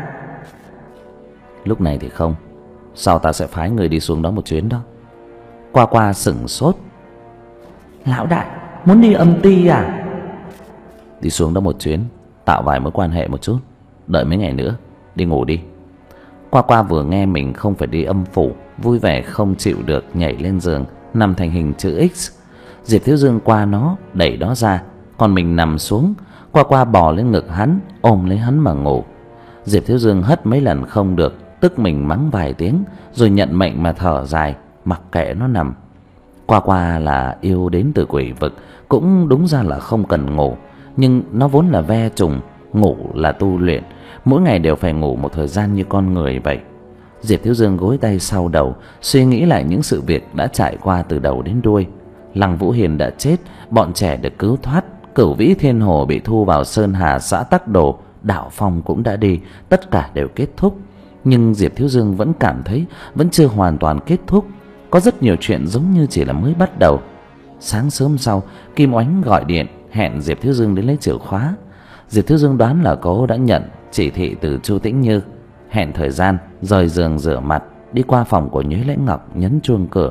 Lúc này thì không. Sao ta sẽ phái người đi xuống đó một chuyến đó? Qua qua sửng sốt. Lão đại muốn đi âm ti à? Đi xuống đó một chuyến, tạo vài mối quan hệ một chút, đợi mấy ngày nữa đi ngủ đi. Qua qua vừa nghe mình không phải đi âm phủ, vui vẻ không chịu được, nhảy lên giường nằm thành hình chữ X. Diệp Thiếu Dương qua nó đẩy nó ra, còn mình nằm xuống. Qua qua bò lên ngực hắn, ôm lấy hắn mà ngủ. Diệp Thiếu Dương hất mấy lần không được, tức mình mắng vài tiếng rồi nhận mệnh mà thở dài, mặc kệ nó nằm. Qua qua là yêu đến từ quỷ vực, cũng đúng ra là không cần ngủ, nhưng nó vốn là ve trùng, ngủ là tu luyện, mỗi ngày đều phải ngủ một thời gian như con người vậy. Diệp Thiếu Dương gối tay sau đầu, suy nghĩ lại những sự việc đã trải qua từ đầu đến đuôi. Lăng Vũ Hiền đã chết, bọn trẻ được cứu thoát, Cửu Vĩ Thiên Hồ bị thu vào Sơn Hà xã Tắc Đồ, Đạo Phong cũng đã đi, tất cả đều kết thúc. Nhưng Diệp Thiếu Dương vẫn cảm thấy vẫn chưa hoàn toàn kết thúc, có rất nhiều chuyện giống như chỉ là mới bắt đầu. Sáng sớm sau, Kim Oánh gọi điện hẹn Diệp Thiếu Dương đến lấy chìa khóa. Diệp Thiếu Dương đoán là cô đã nhận chỉ thị từ Chu Tĩnh Như, hẹn thời gian rời giường rửa mặt, đi qua phòng của Nhuế Lãnh Ngọc nhấn chuông cửa.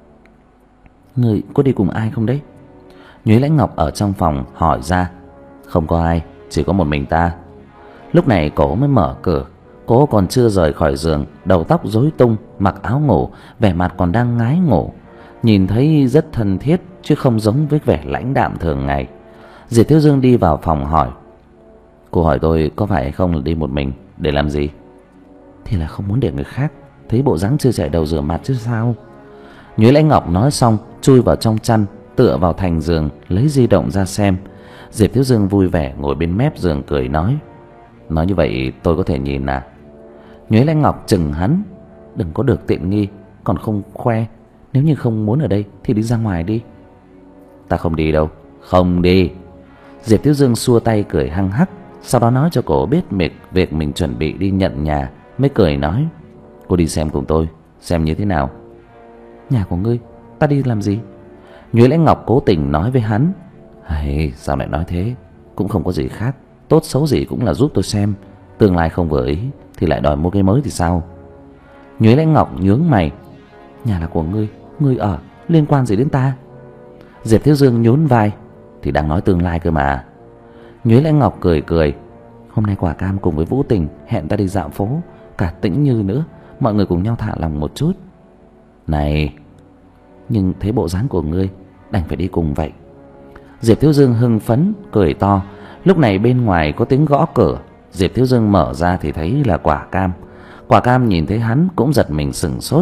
Người có đi cùng ai không đấy? Nhuế Lãnh Ngọc ở trong phòng hỏi ra. Không có ai, chỉ có một mình ta. Lúc này cổ mới mở cửa. Cô còn chưa rời khỏi giường, đầu tóc rối tung, mặc áo ngủ, vẻ mặt còn đang ngái ngủ, nhìn thấy rất thân thiết chứ không giống với vẻ lãnh đạm thường ngày. Diệp Thiếu Dương đi vào phòng hỏi: Cô hỏi tôi có phải hay không là đi một mình, để làm gì? Thì là không muốn để người khác thấy bộ dáng chưa chải đầu rửa mặt chứ sao. Nhuế Lãnh Ngọc nói xong chui vào trong chăn, tựa vào thành giường, lấy di động ra xem. Diệp Thiếu Dương vui vẻ ngồi bên mép giường cười nói: Nói như vậy tôi có thể nhìn à? Nhuế Lãnh Ngọc chừng hắn: Đừng có được tiện nghi, còn không khoe. Nếu như không muốn ở đây thì đi ra ngoài đi. Ta không đi đâu. Không đi. Diệp Thiếu Dương xua tay cười hăng hắc, sau đó nói cho cổ biết việc, việc mình chuẩn bị đi nhận nhà, mới cười nói: Cô đi xem cùng tôi, xem như thế nào. Nhà của ngươi, ta đi làm gì? Nhuế Lãnh Ngọc cố tình nói với hắn. Hay, sao lại nói thế? Cũng không có gì khác, tốt xấu gì cũng là giúp tôi xem. Tương lai không vừa ý thì lại đòi mua cái mới thì sao? Nhuế Lãnh Ngọc nhướng mày. Nhà là của ngươi, ngươi ở, liên quan gì đến ta? Diệp Thiếu Dương nhún vai. Thì đang nói tương lai cơ mà. Nhuế Lãnh Ngọc cười cười. Hôm nay Quả Cam cùng với Vũ Tình hẹn ta đi dạo phố, cả Tĩnh Như nữa, mọi người cùng nhau thả lòng một chút. Này, nhưng thấy bộ dáng của ngươi, đành phải đi cùng vậy. Diệp Thiếu Dương hưng phấn cười to. Lúc này bên ngoài có tiếng gõ cửa. Diệp Thiếu Dương mở ra thì thấy là Quả Cam. Quả Cam nhìn thấy hắn cũng giật mình sửng sốt.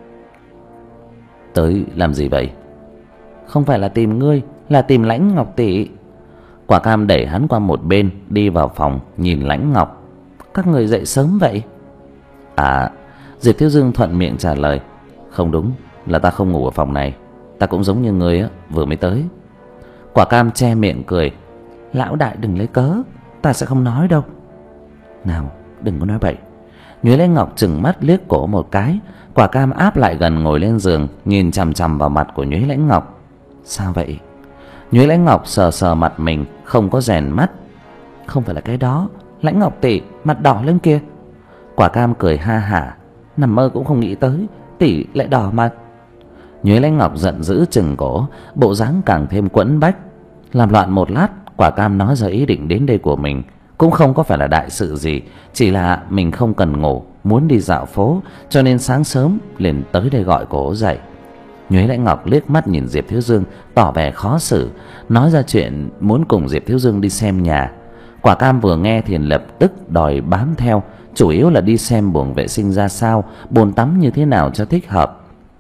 Tới làm gì vậy? Không phải là tìm ngươi, là tìm Lãnh Ngọc tỷ. Quả Cam đẩy hắn qua một bên, đi vào phòng nhìn Lãnh Ngọc. Các người dậy sớm vậy? À, Diệp Thiếu Dương thuận miệng trả lời. Không đúng, là ta không ngủ ở phòng này. Ta cũng giống như ngươi á, vừa mới tới. Quả Cam che miệng cười. Lão đại đừng lấy cớ, ta sẽ không nói đâu. Nào, đừng có nói bậy. Nhuế Lấy Ngọc trừng mắt liếc cổ một cái. Quả Cam áp lại gần ngồi lên giường, nhìn chằm chằm vào mặt của Nhuế Lấy Ngọc. Sao vậy? Nhuế Lấy Ngọc sờ sờ mặt mình, không có rèn mắt. Không phải là cái đó, Lãnh Ngọc tỷ, mặt đỏ lên kìa. Quả Cam cười ha hả. Nằm mơ cũng không nghĩ tới tỷ lại đỏ mặt. Nhuế Lấy Ngọc giận dữ chừng cổ, bộ dáng càng thêm quẫn bách. Làm loạn một lát, Quả Cam nói ra ý định đến đây của mình. Cũng không có phải là đại sự gì, chỉ là mình không cần ngủ, muốn đi dạo phố, cho nên sáng sớm liền tới đây gọi cổ dậy. Nhuế Lấy Ngọc liếc mắt nhìn Diệp Thiếu Dương, tỏ vẻ khó xử, nói ra chuyện muốn cùng Diệp Thiếu Dương đi xem nhà. Quả Cam vừa nghe thì lập tức đòi bám theo, chủ yếu là đi xem buồng vệ sinh ra sao, bồn tắm như thế nào cho thích hợp.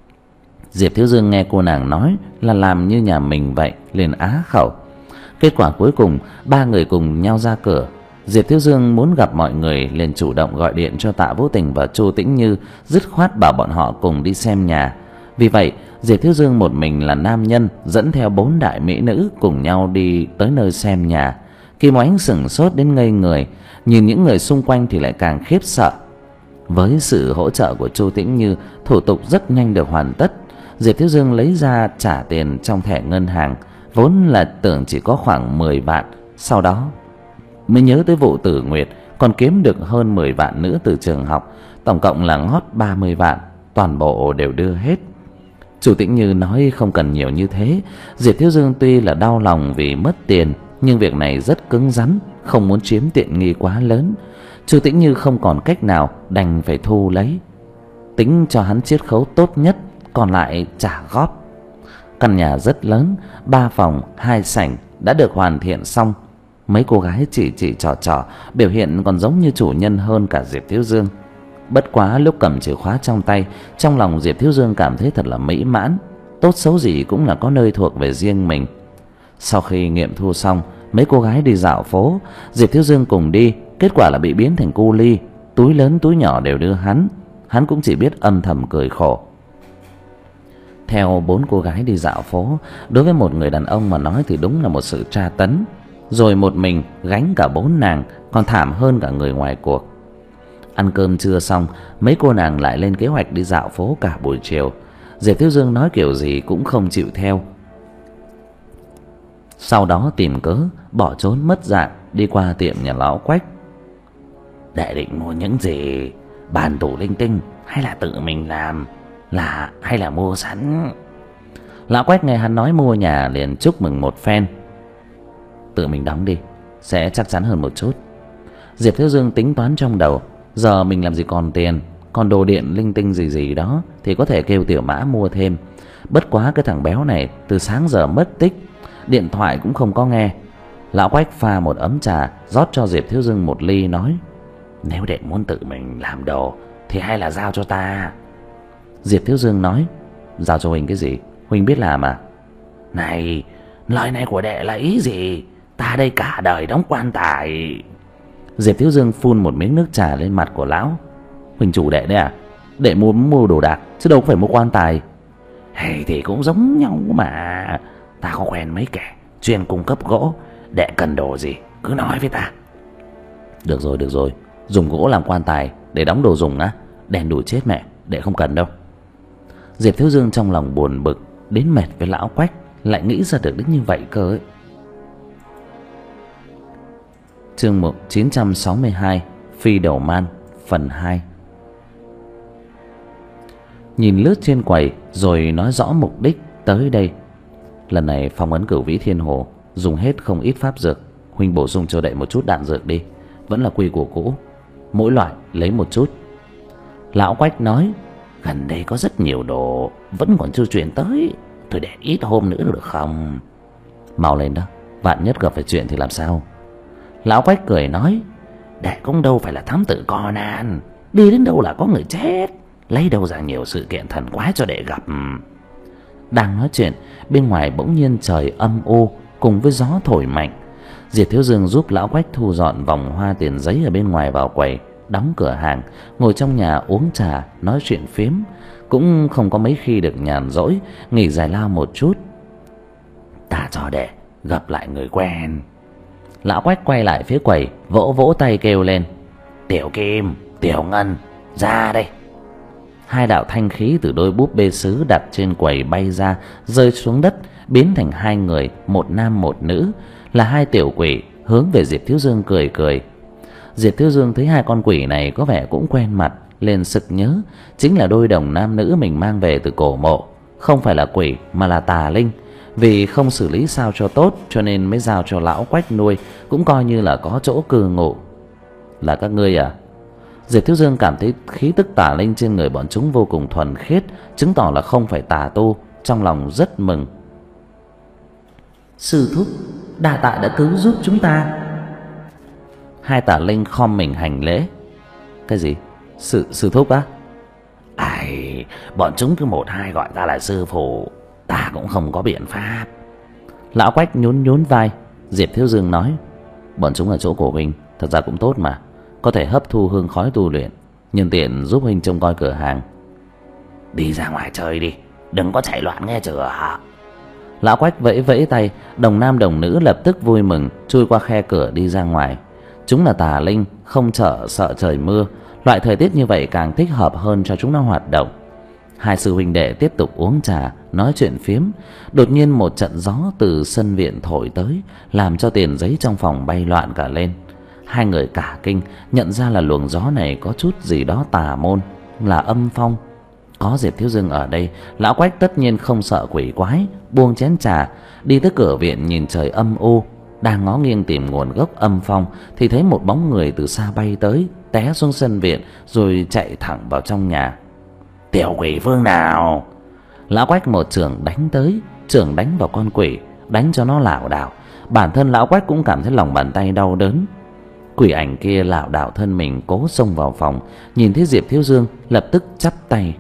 Diệp Thiếu Dương nghe cô nàng nói là làm như nhà mình vậy, liền á khẩu. Kết quả cuối cùng ba người cùng nhau ra cửa. Diệp Thiếu Dương muốn gặp mọi người liền chủ động gọi điện cho Tạ Vũ Tình và Chu Tĩnh Như, dứt khoát bảo bọn họ cùng đi xem nhà. Vì vậy Diệp Thiếu Dương một mình là nam nhân dẫn theo bốn đại mỹ nữ cùng nhau đi tới nơi xem nhà. Kim Oánh sửng sốt đến ngây người, nhìn những người xung quanh thì lại càng khiếp sợ. Với sự hỗ trợ của Chu Tĩnh Như, thủ tục rất nhanh được hoàn tất. Diệp Thiếu Dương lấy ra trả tiền trong thẻ ngân hàng, vốn là tưởng chỉ có khoảng mười vạn, sau đó mới nhớ tới vụ Tử Nguyệt còn kiếm được hơn mười vạn nữa từ trường học, tổng cộng là ngót ba mươi vạn, toàn bộ đều đưa hết. Chu Tĩnh Như nói không cần nhiều như thế. Diệp Thiếu Dương tuy là đau lòng vì mất tiền, nhưng việc này rất cứng rắn, không muốn chiếm tiện nghi quá lớn. Chu Tĩnh Như không còn cách nào, đành phải thu lấy, tính cho hắn chiết khấu tốt nhất, còn lại trả góp. Căn nhà rất lớn, ba phòng hai sảnh đã được hoàn thiện xong. Mấy cô gái chỉ chỉ trò trò, biểu hiện còn giống như chủ nhân hơn cả Diệp Thiếu Dương. Bất quá lúc cầm chìa khóa trong tay, trong lòng Diệp Thiếu Dương cảm thấy thật là mỹ mãn. Tốt xấu gì cũng là có nơi thuộc về riêng mình. Sau khi nghiệm thu xong, mấy cô gái đi dạo phố, Diệp Thiếu Dương cùng đi, kết quả là bị biến thành cu ly, túi lớn túi nhỏ đều đưa hắn. Hắn cũng chỉ biết âm thầm cười khổ. Theo bốn cô gái đi dạo phố, đối với một người đàn ông mà nói thì đúng là một sự tra tấn. Rồi một mình gánh cả bốn nàng, còn thảm hơn cả người ngoài cuộc. Ăn cơm trưa xong, mấy cô nàng lại lên kế hoạch đi dạo phố cả buổi chiều. Diệp Thiếu Dương nói kiểu gì cũng không chịu theo. Sau đó tìm cớ bỏ trốn mất dạng, đi qua tiệm nhà lão Quách. Đệ định mua những gì? Bàn tủ linh tinh hay là tự mình làm? Là hay là mua sẵn? Lão Quách nghe hắn nói mua nhà liền chúc mừng một phen. Tự mình đóng đi, sẽ chắc chắn hơn một chút. Diệp Thiếu Dương tính toán trong đầu, giờ mình làm gì còn tiền, còn đồ điện linh tinh gì gì đó thì có thể kêu Tiểu Mã mua thêm. Bất quá cái thằng béo này từ sáng giờ mất tích, điện thoại cũng không có nghe. Lão Quách pha một ấm trà, rót cho Diệp Thiếu Dương một ly, nói: Nếu đệ muốn tự mình làm đồ thì hay là giao cho ta. Diệp Thiếu Dương nói: Giao cho Huỳnh cái gì, Huỳnh biết làm à? Này, lời này của đệ là ý gì? Ta đây cả đời đóng quan tài. Diệp Thiếu Dương phun một miếng nước trà lên mặt của lão. Huỳnh chủ đệ đấy à? Đệ muốn mua đồ đạc chứ đâu phải mua quan tài. Hay thì cũng giống nhau mà. Ta có quen mấy kẻ chuyên cung cấp gỗ. Đệ cần đồ gì cứ nói với ta. Được rồi, được rồi. Dùng gỗ làm quan tài để đóng đồ dùng á? Đèn đủi chết mẹ, đệ không cần đâu. Diệp Thiếu Dương trong lòng buồn bực đến mệt với lão Quách, lại nghĩ ra được đến như vậy cơ ấy. Chương một chín trăm sáu mươi hai, Phi Đầu Man, phần hai. Nhìn lướt trên quầy rồi nói rõ mục đích tới đây. Lần này phong ấn Cửu Vĩ Thiên Hồ dùng hết không ít pháp dược, Huynh bổ sung cho đệ một chút đạn dược đi. Vẫn là quy củ cũ, mỗi loại lấy một chút. Lão Quách nói: Gần đây có rất nhiều đồ vẫn còn chưa chuyển tới, thôi để ít hôm nữa được không? Mau lên đó, vạn nhất gặp phải chuyện thì làm sao? Lão Quách cười nói: Đệ cũng đâu phải là thám tử Conan, đi đến đâu là có người chết, lấy đâu ra nhiều sự kiện thần quái cho đệ gặp. Đang nói chuyện, bên ngoài bỗng nhiên trời âm u cùng với gió thổi mạnh. Diệp Thiếu Dương giúp lão Quách thu dọn vòng hoa tiền giấy ở bên ngoài vào quầy, đóng cửa hàng, ngồi trong nhà uống trà, nói chuyện phiếm, cũng không có mấy khi được nhàn rỗi, nghỉ giải lao một chút. Ta cho đệ gặp lại người quen. Lão Quách quay lại phía quầy, vỗ vỗ tay kêu lên: Tiểu Kim, Tiểu Ngân, Ra đây. Hai đạo thanh khí từ đôi búp bê sứ đặt trên quầy bay ra, rơi xuống đất, biến thành hai người, một nam một nữ, là hai tiểu quỷ, hướng về Diệp Thiếu Dương cười cười. Diệp Thiếu Dương thấy hai con quỷ này có vẻ cũng quen mặt, liền sực nhớ chính là đôi đồng nam nữ mình mang về từ cổ mộ. Không phải là quỷ mà là tà linh. Vì không xử lý sao cho tốt cho nên mới giao cho lão Quách nuôi, cũng coi như là có chỗ cư ngụ. Là các ngươi à? Diệp Thiếu Dương cảm thấy khí tức tà linh trên người bọn chúng vô cùng thuần khiết, chứng tỏ là không phải tà tu, trong lòng rất mừng. Sư thúc, đa tạ đã cứu giúp chúng ta. Hai tà linh khom mình hành lễ. Cái gì? Sư, sư thúc á? Ai, bọn chúng cứ một hai gọi ta là sư phụ, ta cũng không có biện pháp. Lão Quách nhún nhún vai. Diệp Thiếu Dương nói, bọn chúng ở chỗ của huynh thật ra cũng tốt mà, có thể hấp thu hương khói tu luyện, nhân tiện giúp huynh trông coi cửa hàng. Đi ra ngoài chơi đi, đừng có chạy loạn nghe chưa. Lão Quách vẫy vẫy tay, đồng nam đồng nữ lập tức vui mừng chui qua khe cửa đi ra ngoài. Chúng là tà linh, không trở sợ trời mưa, loại thời tiết như vậy càng thích hợp hơn cho chúng nó hoạt động. Hai sư huynh đệ tiếp tục uống trà, nói chuyện phiếm. Đột nhiên một trận gió từ sân viện thổi tới, làm cho tiền giấy trong phòng bay loạn cả lên. Hai người cả kinh, nhận ra là luồng gió này có chút gì đó tà môn, là âm phong. Có Diệp Thiếu Dương ở đây, lão Quách tất nhiên không sợ quỷ quái, buông chén trà, đi tới cửa viện nhìn trời âm u, đang ngó nghiêng tìm nguồn gốc âm phong thì thấy một bóng người từ xa bay tới, té xuống sân viện rồi chạy thẳng vào trong nhà. Tiểu quỷ phương nào? Lão Quách một chưởng đánh tới, chưởng đánh vào con quỷ, đánh cho nó lảo đảo. Bản thân lão Quách cũng cảm thấy lòng bàn tay đau đớn. Quỷ ảnh kia lảo đảo thân mình cố xông vào phòng, nhìn thấy Diệp Thiếu Dương lập tức chắp tay.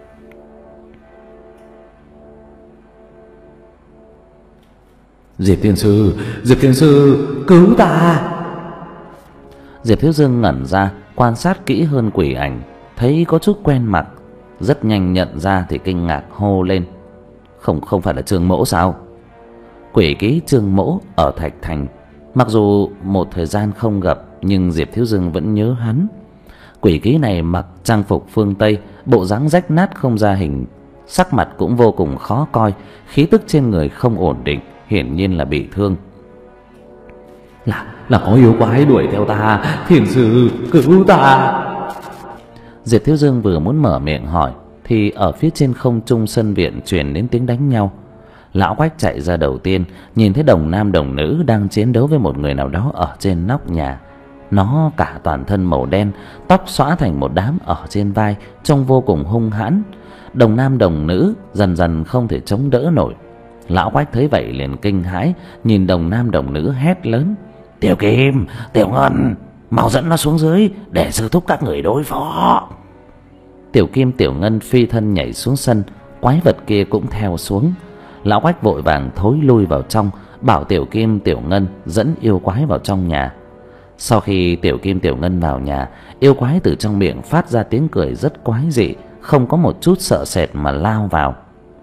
Diệp tiên sư, Diệp tiên sư, cứu ta! Diệp Thiếu Dương ngẩn ra, quan sát kỹ hơn quỷ ảnh, thấy có chút quen mặt, rất nhanh nhận ra thì kinh ngạc hô lên. Không không phải là Trương Mỗ sao? Quỷ ký Trương Mỗ ở Thạch Thành, mặc dù một thời gian không gặp nhưng Diệp Thiếu Dương vẫn nhớ hắn. Quỷ ký này mặc trang phục phương Tây, bộ dáng rách nát không ra hình, sắc mặt cũng vô cùng khó coi, khí tức trên người không ổn định, hiển nhiên là bị thương. Là là có yêu quái đuổi theo ta, thiền sư cứu ta! Diệp Thiếu Dương vừa muốn mở miệng hỏi thì ở phía trên không trung sân viện truyền đến tiếng đánh nhau. Lão Quách chạy ra đầu tiên, nhìn thấy đồng nam đồng nữ đang chiến đấu với một người nào đó ở trên nóc nhà. Nó cả toàn thân màu đen, tóc xõa thành một đám ở trên vai, trông vô cùng hung hãn. Đồng nam đồng nữ dần dần không thể chống đỡ nổi. Lão Quách thấy vậy liền kinh hãi, nhìn đồng nam đồng nữ hét lớn. Tiểu Kim, Tiểu Ngân, mau dẫn nó xuống dưới để sư thúc các người đối phó. Tiểu Kim Tiểu Ngân phi thân nhảy xuống sân, quái vật kia cũng theo xuống. Lão Quách vội vàng thối lui vào trong, bảo Tiểu Kim Tiểu Ngân dẫn yêu quái vào trong nhà. Sau khi Tiểu Kim Tiểu Ngân vào nhà, yêu quái từ trong miệng phát ra tiếng cười rất quái dị, không có một chút sợ sệt mà lao vào.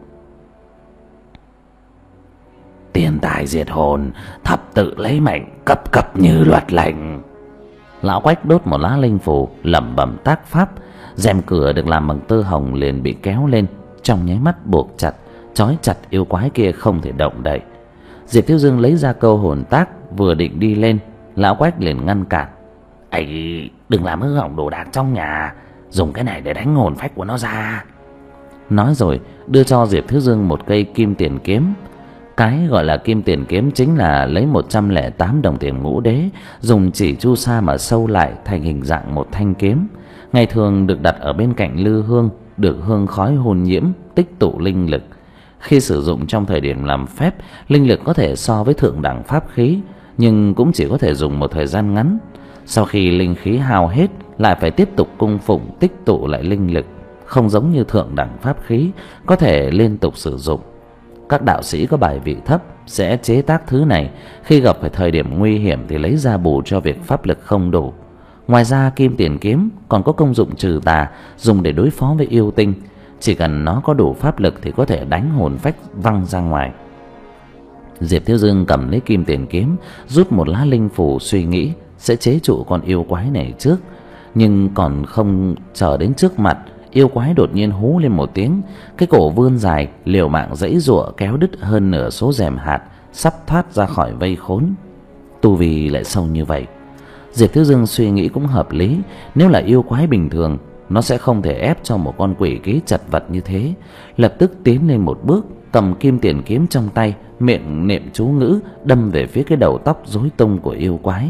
Tiền tài diệt hồn, thập tự lấy mệnh, cấp cấp như luật lệnh. Lão Quách đốt một lá linh phù, lẩm bẩm tác pháp. Rèm cửa được làm bằng tơ hồng liền bị kéo lên, trong nháy mắt buộc chặt, trói chặt yêu quái kia không thể động đậy. Diệp Thiếu Dương lấy ra câu hồn tác, vừa định đi lên, lão Quách liền ngăn cản. Ấy, đừng làm hư hỏng đồ đạc trong nhà, dùng cái này để đánh hồn phách của nó ra. Nói rồi đưa cho Diệp Thiếu Dương một cây kim tiền kiếm. Cái gọi là kim tiền kiếm chính là lấy một trăm lẻ tám đồng tiền ngũ đế, dùng chỉ chu sa mà sâu lại thành hình dạng một thanh kiếm. Ngày thường được đặt ở bên cạnh lư hương, được hương khói hồn nhiễm, tích tụ linh lực. Khi sử dụng trong thời điểm làm phép, linh lực có thể so với thượng đẳng pháp khí, nhưng cũng chỉ có thể dùng một thời gian ngắn. Sau khi linh khí hao hết, lại phải tiếp tục cung phụng tích tụ lại linh lực, không giống như thượng đẳng pháp khí có thể liên tục sử dụng. Các đạo sĩ có bài vị thấp sẽ chế tác thứ này, khi gặp phải thời điểm nguy hiểm thì lấy ra bù cho việc pháp lực không đủ. Ngoài ra kim tiền kiếm còn có công dụng trừ tà, dùng để đối phó với yêu tinh. Chỉ cần nó có đủ pháp lực thì có thể đánh hồn phách văng ra ngoài. Diệp Thiếu Dương cầm lấy kim tiền kiếm, rút một lá linh phù, suy nghĩ sẽ chế trụ con yêu quái này trước. Nhưng còn không chờ đến trước mặt, yêu quái đột nhiên hú lên một tiếng, cái cổ vươn dài liều mạng giãy giụa kéo đứt hơn nửa số rèm hạt, sắp thoát ra khỏi vây khốn. Tu vi lại sâu như vậy, Diệp Thiếu Dương suy nghĩ cũng hợp lý. Nếu là yêu quái bình thường, nó sẽ không thể ép cho một con quỷ kế chật vật như thế. Lập tức tiến lên một bước, cầm kim tiền kiếm trong tay, miệng niệm chú ngữ, đâm về phía cái đầu tóc rối tung của yêu quái.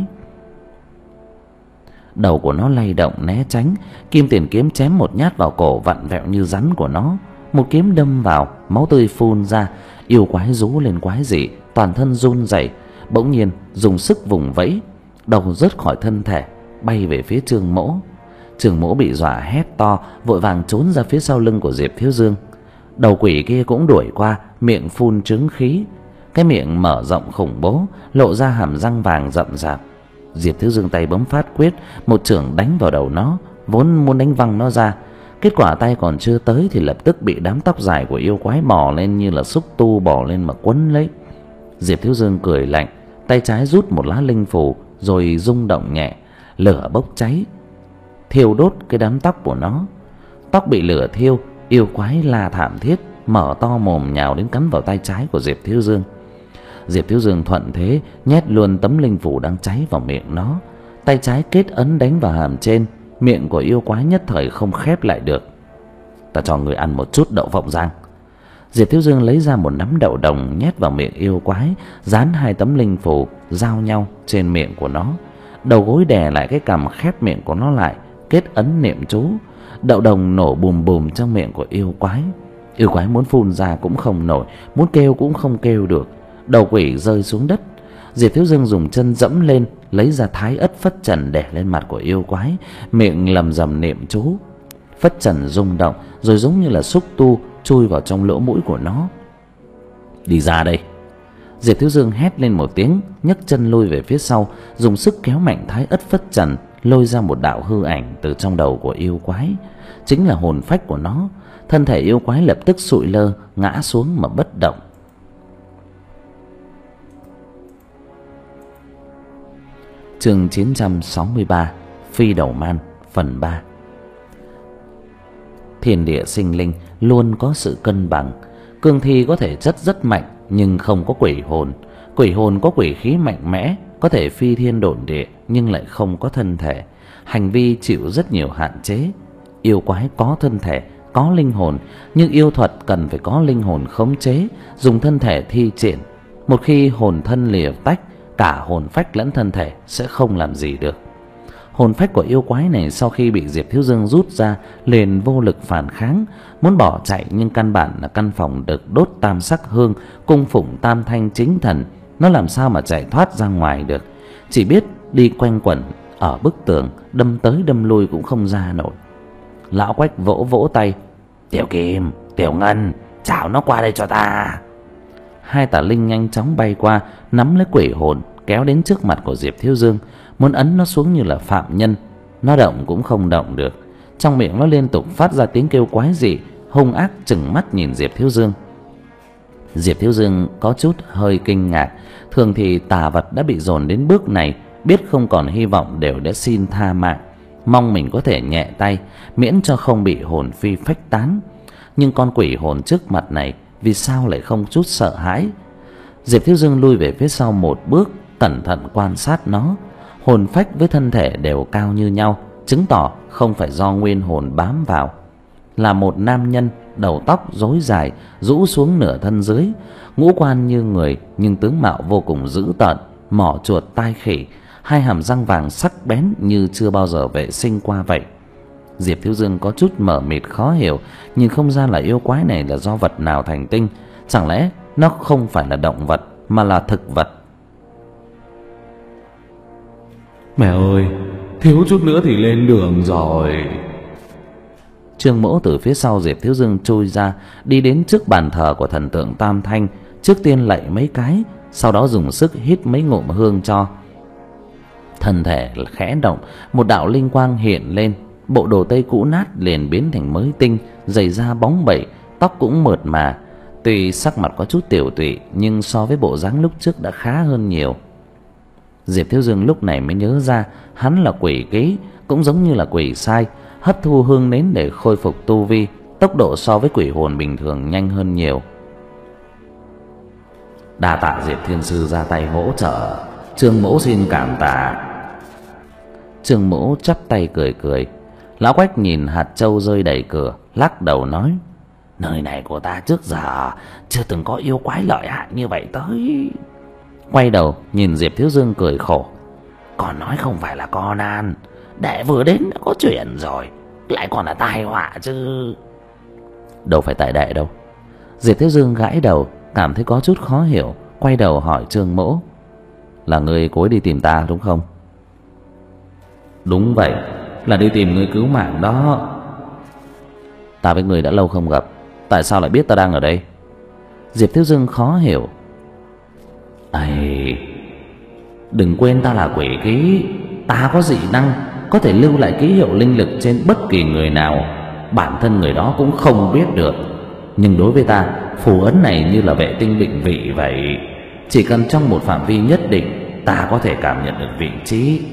Đầu của nó lay động né tránh, kim tiền kiếm chém một nhát vào cổ vặn vẹo như rắn của nó. Một kiếm đâm vào, máu tươi phun ra, yêu quái rú lên quái dị, toàn thân run rẩy, bỗng nhiên dùng sức vùng vẫy, đầu rớt khỏi thân thể, bay về phía Trương Mỗ. Trương Mỗ bị dọa hét to, vội vàng trốn ra phía sau lưng của Diệp Thiếu Dương. Đầu quỷ kia cũng đuổi qua, miệng phun trứng khí, cái miệng mở rộng khủng bố, lộ ra hàm răng vàng rậm rạp. Diệp Thiếu Dương tay bấm phát quyết, một chưởng đánh vào đầu nó, vốn muốn đánh văng nó ra. Kết quả tay còn chưa tới thì lập tức bị đám tóc dài của yêu quái bò lên như là xúc tu bò lên mà quấn lấy. Diệp Thiếu Dương cười lạnh, tay trái rút một lá linh phù rồi rung động nhẹ, lửa bốc cháy, thiêu đốt cái đám tóc của nó. Tóc bị lửa thiêu, yêu quái la thảm thiết, mở to mồm nhào đến cắn vào tay trái của Diệp Thiếu Dương. Diệp Thiếu Dương thuận thế nhét luôn tấm linh phù đang cháy vào miệng nó, tay trái kết ấn đánh vào hàm trên. Miệng của yêu quái nhất thời không khép lại được. Ta cho người ăn một chút đậu phộng rang. Diệp Thiếu Dương lấy ra một nắm đậu đồng nhét vào miệng yêu quái, dán hai tấm linh phù giao nhau trên miệng của nó. Đầu gối đè lại cái cằm khép miệng của nó lại, kết ấn niệm chú. Đậu đồng nổ bùm bùm trong miệng của yêu quái. Yêu quái muốn phun ra cũng không nổi, muốn kêu cũng không kêu được. Đầu quỷ rơi xuống đất. Diệp Thiếu Dương dùng chân dẫm lên, lấy ra thái ất phất trần đè lên mặt của yêu quái, miệng lầm rầm niệm chú. Phất trần rung động rồi giống như là xúc tu chui vào trong lỗ mũi của nó. Đi ra đây. Diệp Thiếu Dương hét lên một tiếng, nhấc chân lui về phía sau, dùng sức kéo mạnh thái ất phất trần, lôi ra một đạo hư ảnh từ trong đầu của yêu quái, chính là hồn phách của nó. Thân thể yêu quái lập tức sụi lơ, ngã xuống mà bất động. Chương chín trăm sáu mươi ba, Phi Đầu Man, phần ba. Thiên địa sinh linh luôn có sự cân bằng. Cương thi có thể chất rất mạnh nhưng không có quỷ hồn. Quỷ hồn có quỷ khí mạnh mẽ, có thể phi thiên độn địa nhưng lại không có thân thể, hành vi chịu rất nhiều hạn chế. Yêu quái có thân thể, có linh hồn, nhưng yêu thuật cần phải có linh hồn khống chế, dùng thân thể thi triển. Một khi hồn thân lìa tách, cả hồn phách lẫn thân thể sẽ không làm gì được. Hồn phách của yêu quái này sau khi bị Diệp Thiếu Dương rút ra liền vô lực phản kháng, muốn bỏ chạy nhưng căn bản là căn phòng được đốt tam sắc hương, cung phụng tam thanh chính thần, nó làm sao mà chạy thoát ra ngoài được, chỉ biết đi quanh quẩn ở bức tường, đâm tới đâm lui cũng không ra nổi. Lão Quách vỗ vỗ tay, Tiểu Kim, Tiểu Ngân, chào nó qua đây cho ta. Hai tà linh nhanh chóng bay qua, nắm lấy quỷ hồn kéo đến trước mặt của Diệp Thiếu Dương, muốn ấn nó xuống như là phạm nhân. Nó động cũng không động được, trong miệng nó liên tục phát ra tiếng kêu quái dị, hung ác trừng mắt nhìn Diệp Thiếu Dương. Diệp Thiếu Dương có chút hơi kinh ngạc, thường thì tà vật đã bị dồn đến bước này, biết không còn hy vọng đều đã xin tha mạng, mong mình có thể nhẹ tay, miễn cho không bị hồn phi phách tán. Nhưng con quỷ hồn trước mặt này vì sao lại không chút sợ hãi? Diệp Thiếu Dương lui về phía sau một bước, cẩn thận quan sát nó. Hồn phách với thân thể đều cao như nhau, chứng tỏ không phải do nguyên hồn bám vào. Là một nam nhân, đầu tóc rối dài, rũ xuống nửa thân dưới, ngũ quan như người nhưng tướng mạo vô cùng dữ tợn, mỏ chuột tai khỉ, hai hàm răng vàng sắc bén như chưa bao giờ vệ sinh qua vậy. Diệp Thiếu Dương có chút mờ mịt khó hiểu, nhìn không ra là yêu quái này là do vật nào thành tinh, chẳng lẽ nó không phải là động vật mà là thực vật? Mẹ ơi, thiếu chút nữa thì lên đường rồi. Trương Mỗ từ phía sau Diệp Thiếu Dương trôi ra, đi đến trước bàn thờ của thần tượng Tam Thanh, trước tiên lạy mấy cái, sau đó dùng sức hít mấy ngụm hương cho. Thân thể khẽ động, một đạo linh quang hiện lên, bộ đồ tây cũ nát liền biến thành mới tinh, giày da bóng bẩy, tóc cũng mượt mà. Tuy sắc mặt có chút tiểu tụy nhưng so với bộ dáng lúc trước đã khá hơn nhiều. Diệp Thiếu Dương lúc này mới nhớ ra hắn là quỷ ký, cũng giống như là quỷ sai, hấp thu hương nến để khôi phục tu vi, tốc độ so với quỷ hồn bình thường nhanh hơn nhiều. Đa tạ Diệp Thiên Sư ra tay hỗ trợ, Trương mỗ xin cảm tạ. Trương mỗ chắp tay cười cười. Lão Quách nhìn hạt châu rơi đầy cửa, lắc đầu nói: Nơi này của ta trước giờ chưa từng có yêu quái lợi hại như vậy tới. Quay đầu nhìn Diệp Thiếu Dương cười khổ: Còn nói không phải là con an, đệ vừa đến đã có chuyện rồi, lại còn là tai họa chứ. Đâu phải tại đệ đâu. Diệp Thiếu Dương gãi đầu, cảm thấy có chút khó hiểu, quay đầu hỏi Trương mỗ: Là ngươi cố ý đi tìm ta đúng không? Đúng vậy, là đi tìm người cứu mạng đó. Ta với người đã lâu không gặp, tại sao lại biết ta đang ở đây? Diệp Thiếu Dương khó hiểu. Ây, đừng quên ta là quỷ ký, ta có dị năng, có thể lưu lại ký hiệu linh lực trên bất kỳ người nào, bản thân người đó cũng không biết được. Nhưng đối với ta, phù ấn này như là vệ tinh định vị vậy, chỉ cần trong một phạm vi nhất định, ta có thể cảm nhận được vị trí.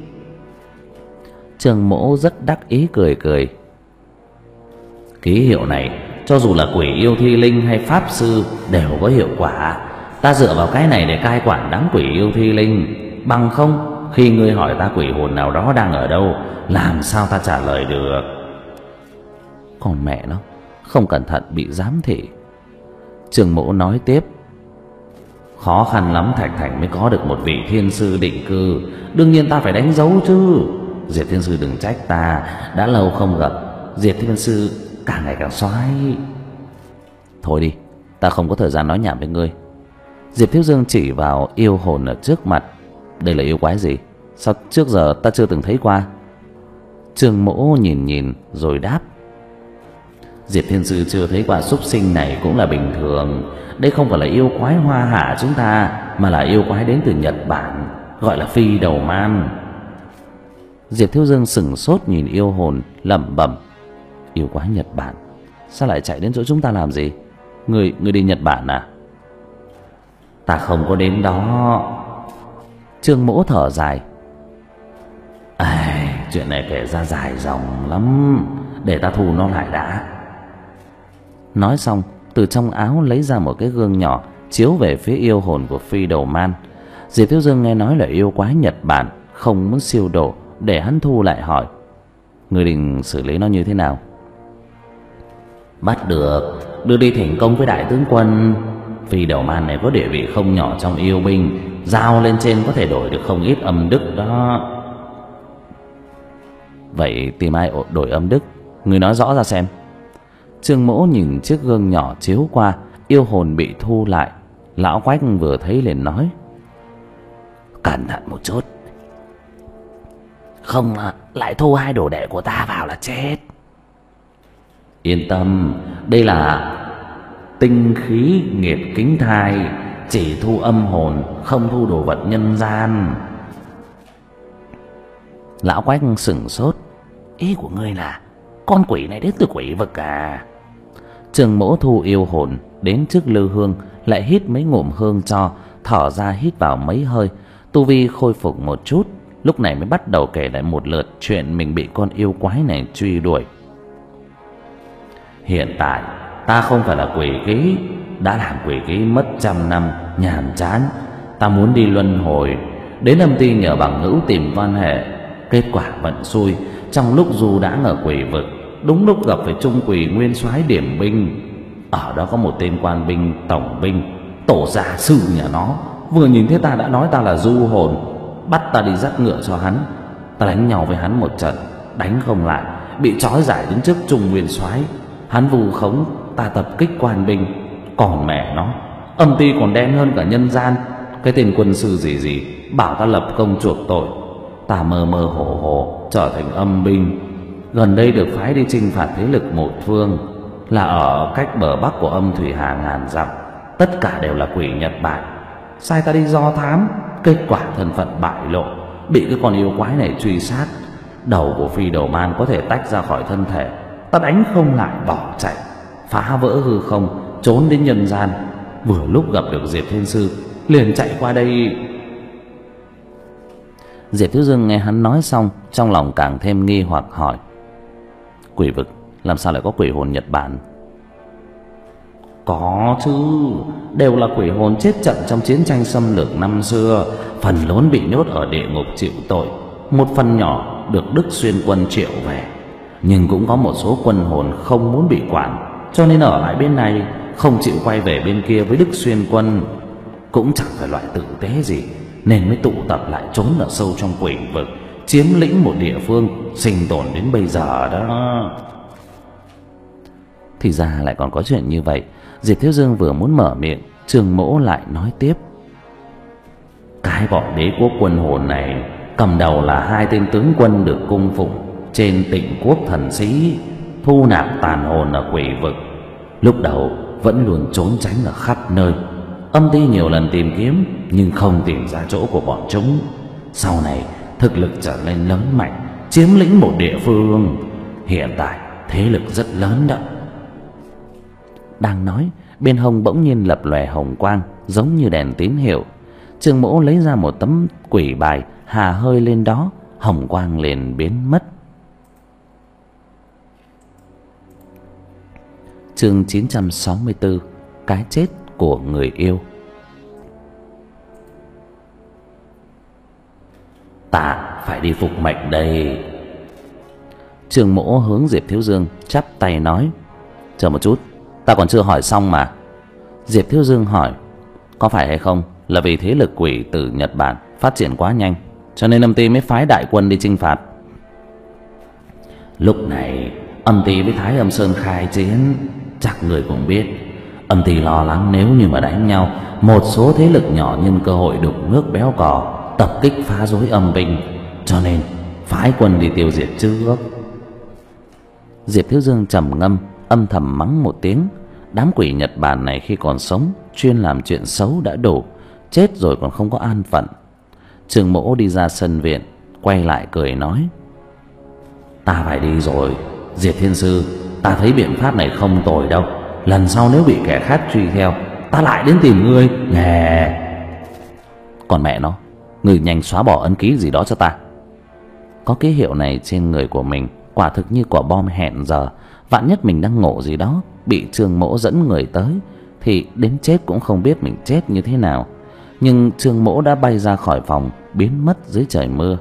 Trương mỗ rất đắc ý cười cười. Ký hiệu này cho dù là quỷ yêu thi linh hay pháp sư đều có hiệu quả. Ta dựa vào cái này để cai quản đám quỷ yêu thi linh. Bằng không, khi ngươi hỏi ta quỷ hồn nào đó đang ở đâu, làm sao ta trả lời được? Còn mẹ nó, không cẩn thận bị giám thị. Trương mỗ nói tiếp: Khó khăn lắm Thạch Thành mới có được một vị thiên sư định cư, đương nhiên ta phải đánh dấu chứ. Diệp Thiên Sư đừng trách ta, đã lâu không gặp, Diệp Thiên Sư càng ngày càng xoái. Thôi đi, ta không có thời gian nói nhảm với ngươi. Diệp Thiếu Dương chỉ vào yêu hồn ở trước mặt. Đây là yêu quái gì? Sao trước giờ ta chưa từng thấy qua? Trương mỗ nhìn nhìn rồi đáp: Diệp Thiên Sư chưa thấy qua súc sinh này cũng là bình thường. Đây không phải là yêu quái Hoa Hạ chúng ta, mà là yêu quái đến từ Nhật Bản, gọi là phi đầu man. Diệp Thiếu Dương sửng sốt nhìn yêu hồn, lẩm bẩm: Yêu quái Nhật Bản, sao lại chạy đến chỗ chúng ta làm gì? Người người đi Nhật Bản à? Ta không có đến đó. Trương mỗ thở dài: Ai, chuyện này kể ra dài dòng lắm, để ta thu nó lại đã. Nói xong, từ trong áo lấy ra một cái gương nhỏ, chiếu về phía yêu hồn của phi đầu man. Diệp Thiếu Dương nghe nói là yêu quái Nhật Bản, không muốn siêu độ, để hắn thu lại hỏi: Người định xử lý nó như thế nào? Bắt được, đưa đi thỉnh công với đại tướng quân. Phi đầu man này có địa vị không nhỏ trong yêu binh, giao lên trên có thể đổi được không ít âm đức đó. Vậy tìm ai đổi âm đức? Người nói rõ ra xem. Trương mỗ nhìn chiếc gương nhỏ chiếu qua, yêu hồn bị thu lại. Lão Quách vừa thấy liền nói: Cẩn thận một chút, không lại thu hai đồ đệ của ta vào là chết. Yên tâm, đây là tinh khí nghiệt kính thai, chỉ thu âm hồn, không thu đồ vật nhân gian. Lão Quách sửng sốt: Ý của ngươi là con quỷ này đến từ quỷ vực à? Trương mỗ thu yêu hồn đến trước lư hương, lại hít mấy ngụm hương cho, thở ra hít vào mấy hơi, tu vi khôi phục một chút. Lúc này mới bắt đầu kể lại một lượt chuyện mình bị con yêu quái này truy đuổi. Hiện tại ta không phải là quỷ ký, đã làm quỷ ký mất trăm năm, nhàm chán. Ta muốn đi luân hồi, đến âm ty nhờ bằng hữu tìm quan hệ. Kết quả vận xui, trong lúc du đãng ở quỷ vực, đúng lúc gặp phải trung quỷ nguyên soái điểm binh. Ở đó có một tên quan binh tổng binh, tổ gia sư nhà nó, vừa nhìn thấy ta đã nói ta là du hồn, bắt ta đi dắt ngựa cho hắn. Ta đánh nhau với hắn một trận, đánh không lại, bị trói giải đứng trước trung nguyên soái. Hắn vu khống ta tập kích quan binh, còn mẹ nó, âm ty còn đen hơn cả nhân gian. Cái tên quân sư gì gì bảo ta lập công chuộc tội, ta mơ mơ hồ hồ trở thành âm binh. Gần đây được phái đi chinh phạt thế lực một phương, là ở cách bờ bắc của âm thủy hà ngàn dặm. Tất cả đều là quỷ Nhật Bản, sai ta đi do thám. Kết quả thân phận bại lộ, bị cái con yêu quái này truy sát. Đầu của phi đầu man có thể tách ra khỏi thân thể, ta đánh không lại bỏ chạy, phá vỡ hư không, trốn đến nhân gian. Vừa lúc gặp được Diệp Thiên Sư, liền chạy qua đây. Diệp Thiếu Dương nghe hắn nói xong, trong lòng càng thêm nghi hoặc hỏi: Quỷ vực làm sao lại có quỷ hồn Nhật Bản? Có chứ, đều là quỷ hồn chết trận trong chiến tranh xâm lược năm xưa, phần lớn bị nhốt ở địa ngục chịu tội, một phần nhỏ được Đức Xuyên quân triệu về. Nhưng cũng có một số quân hồn không muốn bị quản, cho nên ở lại bên này, không chịu quay về bên kia với Đức Xuyên quân. Cũng chẳng phải loại tử tế gì, nên mới tụ tập lại trốn ở sâu trong quỷ vực, chiếm lĩnh một địa phương, sinh tồn đến bây giờ đó. Thì ra lại còn có chuyện như vậy. Diệp Thiếu Dương vừa muốn mở miệng, Trương Mỗ lại nói tiếp: Cái bọn đế quốc quân hồn này cầm đầu là hai tên tướng quân được cung phụng trên Tịnh Quốc thần sĩ, thu nạp tàn hồn ở quỷ vực. Lúc đầu vẫn luôn trốn tránh ở khắp nơi, âm ty nhiều lần tìm kiếm nhưng không tìm ra chỗ của bọn chúng. Sau này thực lực trở nên lớn mạnh, chiếm lĩnh một địa phương, hiện tại thế lực rất lớn đó. Đang nói, bên hông bỗng nhiên lập lòe hồng quang, giống như đèn tín hiệu. Trương Mỗ lấy ra một tấm quỷ bài, hà hơi lên đó, hồng quang liền biến mất. Chương chín trăm sáu mươi tư: Cái chết của người yêu. Ta phải đi phục mệnh đây. Trương Mỗ hướng Diệp Thiếu Dương chắp tay nói: Chờ một chút, ta còn chưa hỏi xong mà. Diệp Thiếu Dương hỏi: Có phải hay không là vì thế lực quỷ tử Nhật Bản phát triển quá nhanh, cho nên âm ty mới phái đại quân đi chinh phạt? Lúc này âm ty với Thái Âm Sơn khai chiến, chắc người cũng biết. Âm ty lo lắng nếu như mà đánh nhau, một số thế lực nhỏ nhân cơ hội đục nước béo cò, tập kích phá rối âm binh, cho nên phái quân đi tiêu diệt trước. Diệp Thiếu Dương trầm ngâm, âm thầm mắng một tiếng. Đám quỷ Nhật Bản này khi còn sống chuyên làm chuyện xấu đã đủ, chết rồi còn không có an phận. Trương Mỗ đi ra sân viện, quay lại cười nói: Ta phải đi rồi, Diệp Thiên Sư, ta thấy biện pháp này không tồi đâu. Lần sau nếu bị kẻ khác truy theo, ta lại đến tìm ngươi nghe. Còn mẹ nó, người nhanh xóa bỏ ấn ký gì đó cho ta. Có ký hiệu này trên người của mình, quả thực như quả bom hẹn giờ. Vạn nhất mình đang ngộ gì đó, bị Trương Mỗ dẫn người tới, thì đến chết cũng không biết mình chết như thế nào. Nhưng Trương Mỗ đã bay ra khỏi phòng, biến mất dưới trời mưa.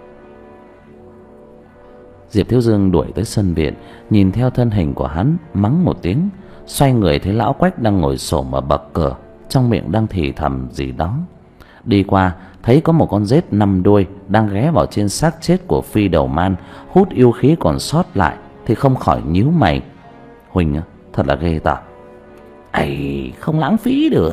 Diệp Thiếu Dương đuổi tới sân viện, nhìn theo thân hình của hắn, mắng một tiếng, xoay người thấy lão Quách đang ngồi xổm ở bậc cửa, trong miệng đang thì thầm gì đó. Đi qua thấy có một con rết năm đuôi đang ghé vào trên xác chết của Phi Đầu Man, hút yêu khí còn sót lại, thì không khỏi nhíu mày. Huỳnh thật là ghê tởm. Ây, không lãng phí được.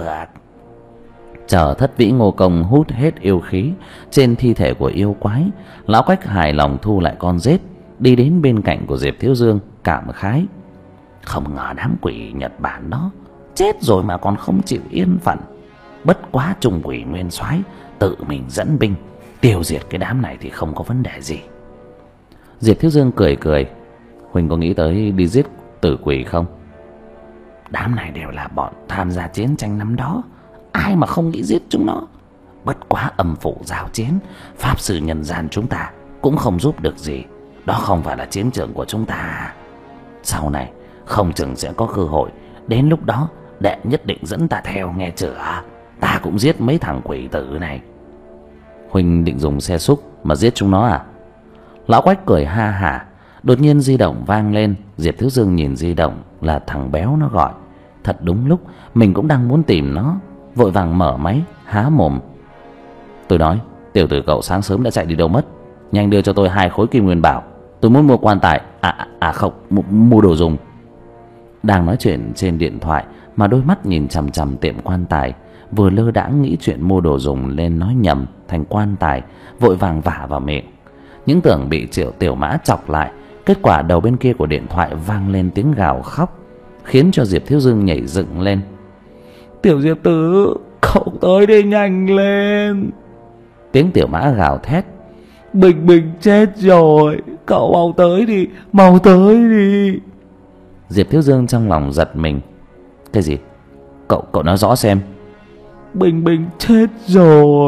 Chờ Thất Vĩ Ngô Công hút hết yêu khí trên thi thể của yêu quái, lão Quách hài lòng thu lại con rết, đi đến bên cạnh của Diệp Thiếu Dương, cảm khái: Không ngờ đám quỷ Nhật Bản đó chết rồi mà còn không chịu yên phận. Bất quá Trung Quỷ Nguyên Soái tự mình dẫn binh tiêu diệt cái đám này thì không có vấn đề gì. Diệp Thiếu Dương cười cười: Huỳnh có nghĩ tới đi giết tử quỷ không? Đám này đều là bọn tham gia chiến tranh năm đó, ai mà không nghĩ giết chúng nó. Bất quá âm phủ giao chiến, pháp sư nhân gian chúng ta cũng không giúp được gì. Đó không phải là chiến trường của chúng ta. Sau này không chừng sẽ có cơ hội, đến lúc đó đệ nhất định dẫn ta theo nghe chưa? Ta cũng giết mấy thằng quỷ tử này. Huỳnh định dùng xe xúc mà giết chúng nó à? Lão Quách cười ha hả. Đột nhiên di động vang lên. Diệp Thiếu Dương nhìn di động là thằng béo nó gọi. Thật đúng lúc mình cũng đang muốn tìm nó, vội vàng mở máy há mồm: Tôi nói, tiểu tử cậu sáng sớm đã chạy đi đâu mất? Nhanh đưa cho tôi hai khối kim nguyên bảo, tôi muốn mua quan tài. À, à không, mua đồ dùng. Đang nói chuyện trên điện thoại mà đôi mắt nhìn chằm chằm tiệm quan tài, vừa lơ đãng nghĩ chuyện mua đồ dùng lên nói nhầm thành quan tài, vội vàng vả vào miệng. Những tưởng bị Triệu Tiểu Mã chọc lại, kết quả đầu bên kia của điện thoại vang lên tiếng gào khóc, khiến cho Diệp Thiếu Dương nhảy dựng lên: Tiểu Diệp Tử, cậu tới đây nhanh lên. Tiếng Tiểu Mã gào thét: Bình Bình chết rồi, cậu mau tới đi, mau tới đi. Diệp Thiếu Dương trong lòng giật mình: Cái gì? Cậu cậu nói rõ xem. Bình Bình chết rồi,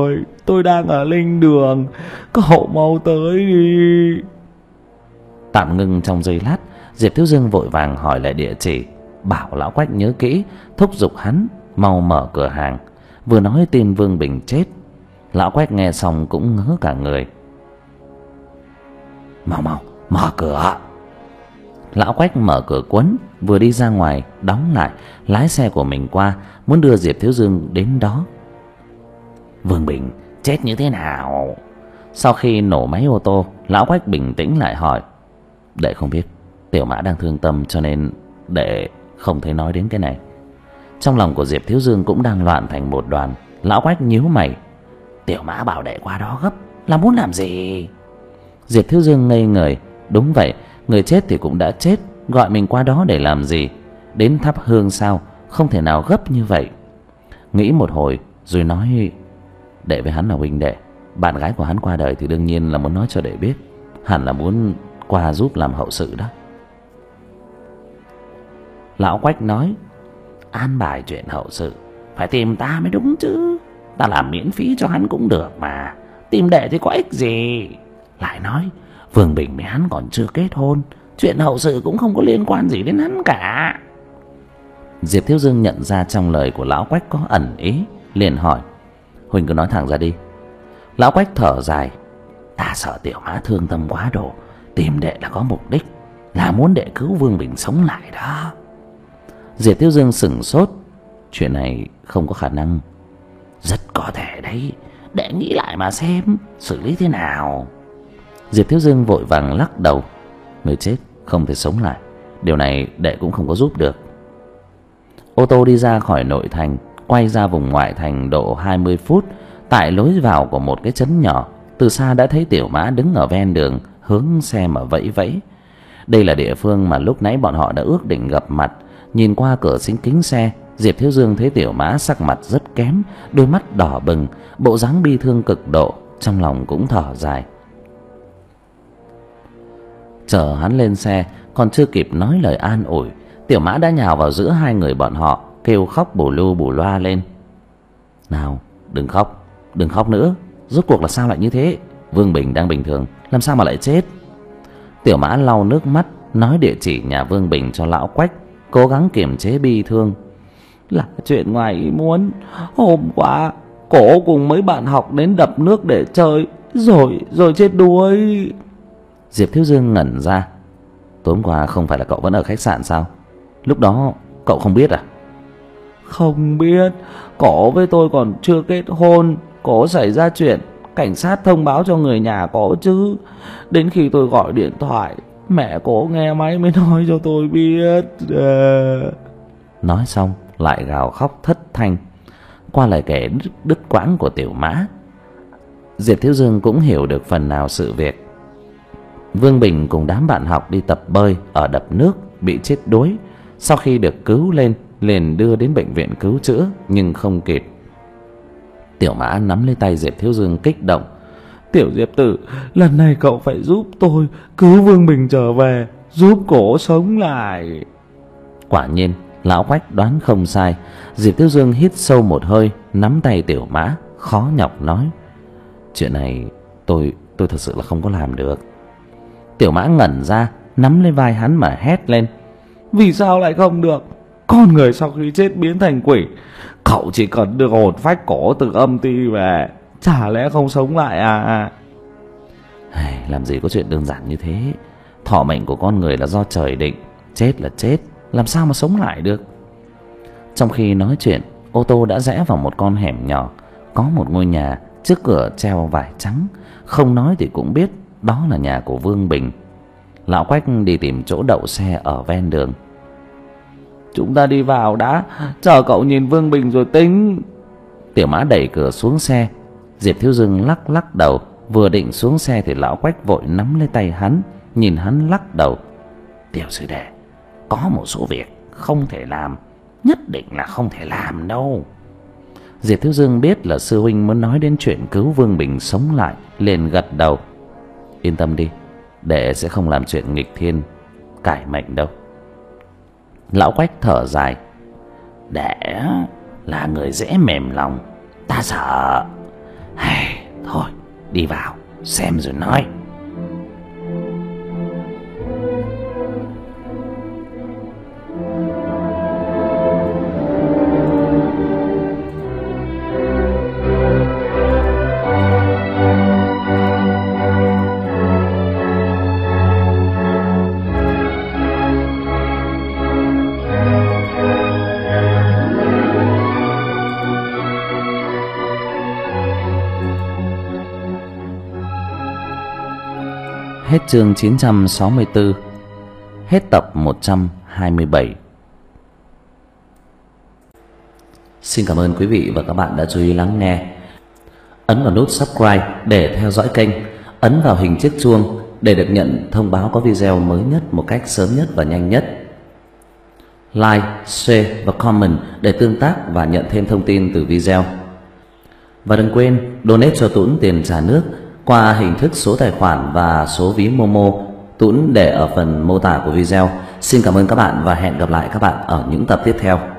tôi đang ở linh đường, cậu mau tới đi. Tạm ngưng trong giây lát, Diệp Thiếu Dương vội vàng hỏi lại địa chỉ, bảo Lão Quách nhớ kỹ, thúc giục hắn mau mở cửa hàng. Vừa nói tin Vương Bình chết, Lão Quách nghe xong cũng ngớ cả người. Mau mau mở cửa. Lão Quách mở cửa quấn, vừa đi ra ngoài đóng lại, lái xe của mình qua, muốn đưa Diệp Thiếu Dương đến đó. Vương Bình chết như thế nào? Sau khi nổ máy ô tô, Lão Quách bình tĩnh lại hỏi. Đệ không biết, Tiểu Mã đang thương tâm cho nên đệ không thể nói đến cái này. Trong lòng của Diệp Thiếu Dương cũng đang loạn thành một đoàn. Lão Quách nhíu mày. Tiểu Mã bảo đệ qua đó gấp là muốn làm gì? Diệp Thiếu Dương ngây người. Đúng vậy, người chết thì cũng đã chết, gọi mình qua đó để làm gì? Đến thắp hương sao? Không thể nào gấp như vậy. Nghĩ một hồi rồi nói, đệ với hắn là huynh đệ, bạn gái của hắn qua đời thì đương nhiên là muốn nói cho đệ biết, hẳn là muốn qua giúp làm hậu sự đó. Lão Quách nói, an bài chuyện hậu sự phải tìm ta mới đúng chứ. Ta làm miễn phí cho hắn cũng được mà, tìm đệ thì có ích gì? Lại nói Vương Bình với hắn còn chưa kết hôn, chuyện hậu sự cũng không có liên quan gì đến hắn cả. Diệp Thiếu Dương nhận ra trong lời của Lão Quách có ẩn ý, liền hỏi, huynh cứ nói thẳng ra đi. Lão Quách thở dài, ta sợ Tiểu Mã thương tâm quá độ, tìm đệ là có mục đích, là muốn đệ cứu Vương Bình sống lại đó. Diệp Thiếu Dương sửng sốt, chuyện này không có khả năng. Rất có thể đấy, đệ nghĩ lại mà xem xử lý thế nào. Diệp Thiếu Dương vội vàng lắc đầu, người chết không thể sống lại, điều này đệ cũng không có giúp được. Ô tô đi ra khỏi nội thành, quay ra vùng ngoại thành độ hai mươi phút. Tại lối vào của một cái trấn nhỏ, từ xa đã thấy Tiểu Mã đứng ở ven đường, hướng xe mà vẫy vẫy. Đây là địa phương mà lúc nãy bọn họ đã ước định gặp mặt. Nhìn qua cửa xính kính xe, Diệp Thiếu Dương thấy Tiểu Mã sắc mặt rất kém, đôi mắt đỏ bừng, bộ dáng bi thương cực độ, trong lòng cũng thở dài. Chờ hắn lên xe, còn chưa kịp nói lời an ủi, Tiểu Mã đã nhào vào giữa hai người bọn họ, kêu khóc bù lu bù loa lên. Nào, đừng khóc, đừng khóc nữa. Rốt cuộc là sao lại như thế? Vương Bình đang bình thường, làm sao mà lại chết? Tiểu Mã lau nước mắt, nói địa chỉ nhà Vương Bình cho Lão Quách, cố gắng kiềm chế bi thương. Là chuyện ngoài ý muốn. Hôm qua cổ cùng mấy bạn học đến đập nước để chơi, Rồi rồi chết đuối. Diệp Thiếu Dương ngẩn ra. Tối hôm qua không phải là cậu vẫn ở khách sạn sao? Lúc đó cậu không biết à? Không biết, cổ với tôi còn chưa kết hôn, cổ xảy ra chuyện, cảnh sát thông báo cho người nhà cổ chứ. Đến khi tôi gọi điện thoại, mẹ cổ nghe máy mới nói cho tôi biết. À... Nói xong lại gào khóc thất thanh. Qua lời kể đứt, đứt quãng của Tiểu Mã, Diệp Thiếu Dương cũng hiểu được phần nào sự việc. Vương Bình cùng đám bạn học đi tập bơi ở đập nước, bị chết đuối. Sau khi được cứu lên, liền đưa đến bệnh viện cứu chữa, nhưng không kịp. Tiểu Mã nắm lấy tay Diệp Thiếu Dương kích động. Tiểu Diệp tử, lần này cậu phải giúp tôi cứu Vương Bình trở về, giúp cổ sống lại. Quả nhiên Lão Quách đoán không sai. Diệp Thiếu Dương hít sâu một hơi, nắm tay Tiểu Mã, khó nhọc nói, chuyện này tôi tôi thật sự là không có làm được. Tiểu Mã ngẩn ra, nắm lấy vai hắn mà hét lên. Vì sao lại không được? Con người sau khi chết biến thành quỷ, cậu chỉ cần được hồn phách cổ từ âm ti về, chả lẽ không sống lại à? Làm gì có chuyện đơn giản như thế. Thọ mệnh của con người là do trời định, chết là chết, làm sao mà sống lại được. Trong khi nói chuyện, ô tô đã rẽ vào một con hẻm nhỏ. Có một ngôi nhà, trước cửa treo vải trắng, không nói thì cũng biết đó là nhà của Vương Bình. Lão Quách đi tìm chỗ đậu xe ở ven đường. Chúng ta đi vào đã, chờ cậu nhìn Vương Bình rồi tính. Tiểu Mã đẩy cửa xuống xe. Diệp Thiếu Dương lắc lắc đầu, vừa định xuống xe thì Lão Quách vội nắm lấy tay hắn, nhìn hắn lắc đầu. Tiểu sư đệ, có một số việc không thể làm, nhất định là không thể làm đâu. Diệp Thiếu Dương biết là sư huynh muốn nói đến chuyện cứu Vương Bình sống lại, liền gật đầu. Yên tâm đi, đệ sẽ không làm chuyện nghịch thiên cải mệnh đâu. Lão Quách thở dài. Đệ là người dễ mềm lòng, ta sợ Hey, thôi đi vào xem rồi nói. Hết chương chín trăm sáu mươi tư. Hết tập một trăm hai mươi bảy. Xin cảm ơn quý vị và các bạn đã chú ý lắng nghe. Ấn vào nút subscribe để theo dõi kênh. Ấn vào hình chiếc chuông để được nhận thông báo có video mới nhất một cách sớm nhất và nhanh nhất. Like, share và comment để tương tác và nhận thêm thông tin từ video. Và đừng quên donate cho Tuấn tiền trả nước qua hình thức số tài khoản và số ví Momo, Tuấn để ở phần mô tả của video. Xin cảm ơn các bạn và hẹn gặp lại các bạn ở những tập tiếp theo.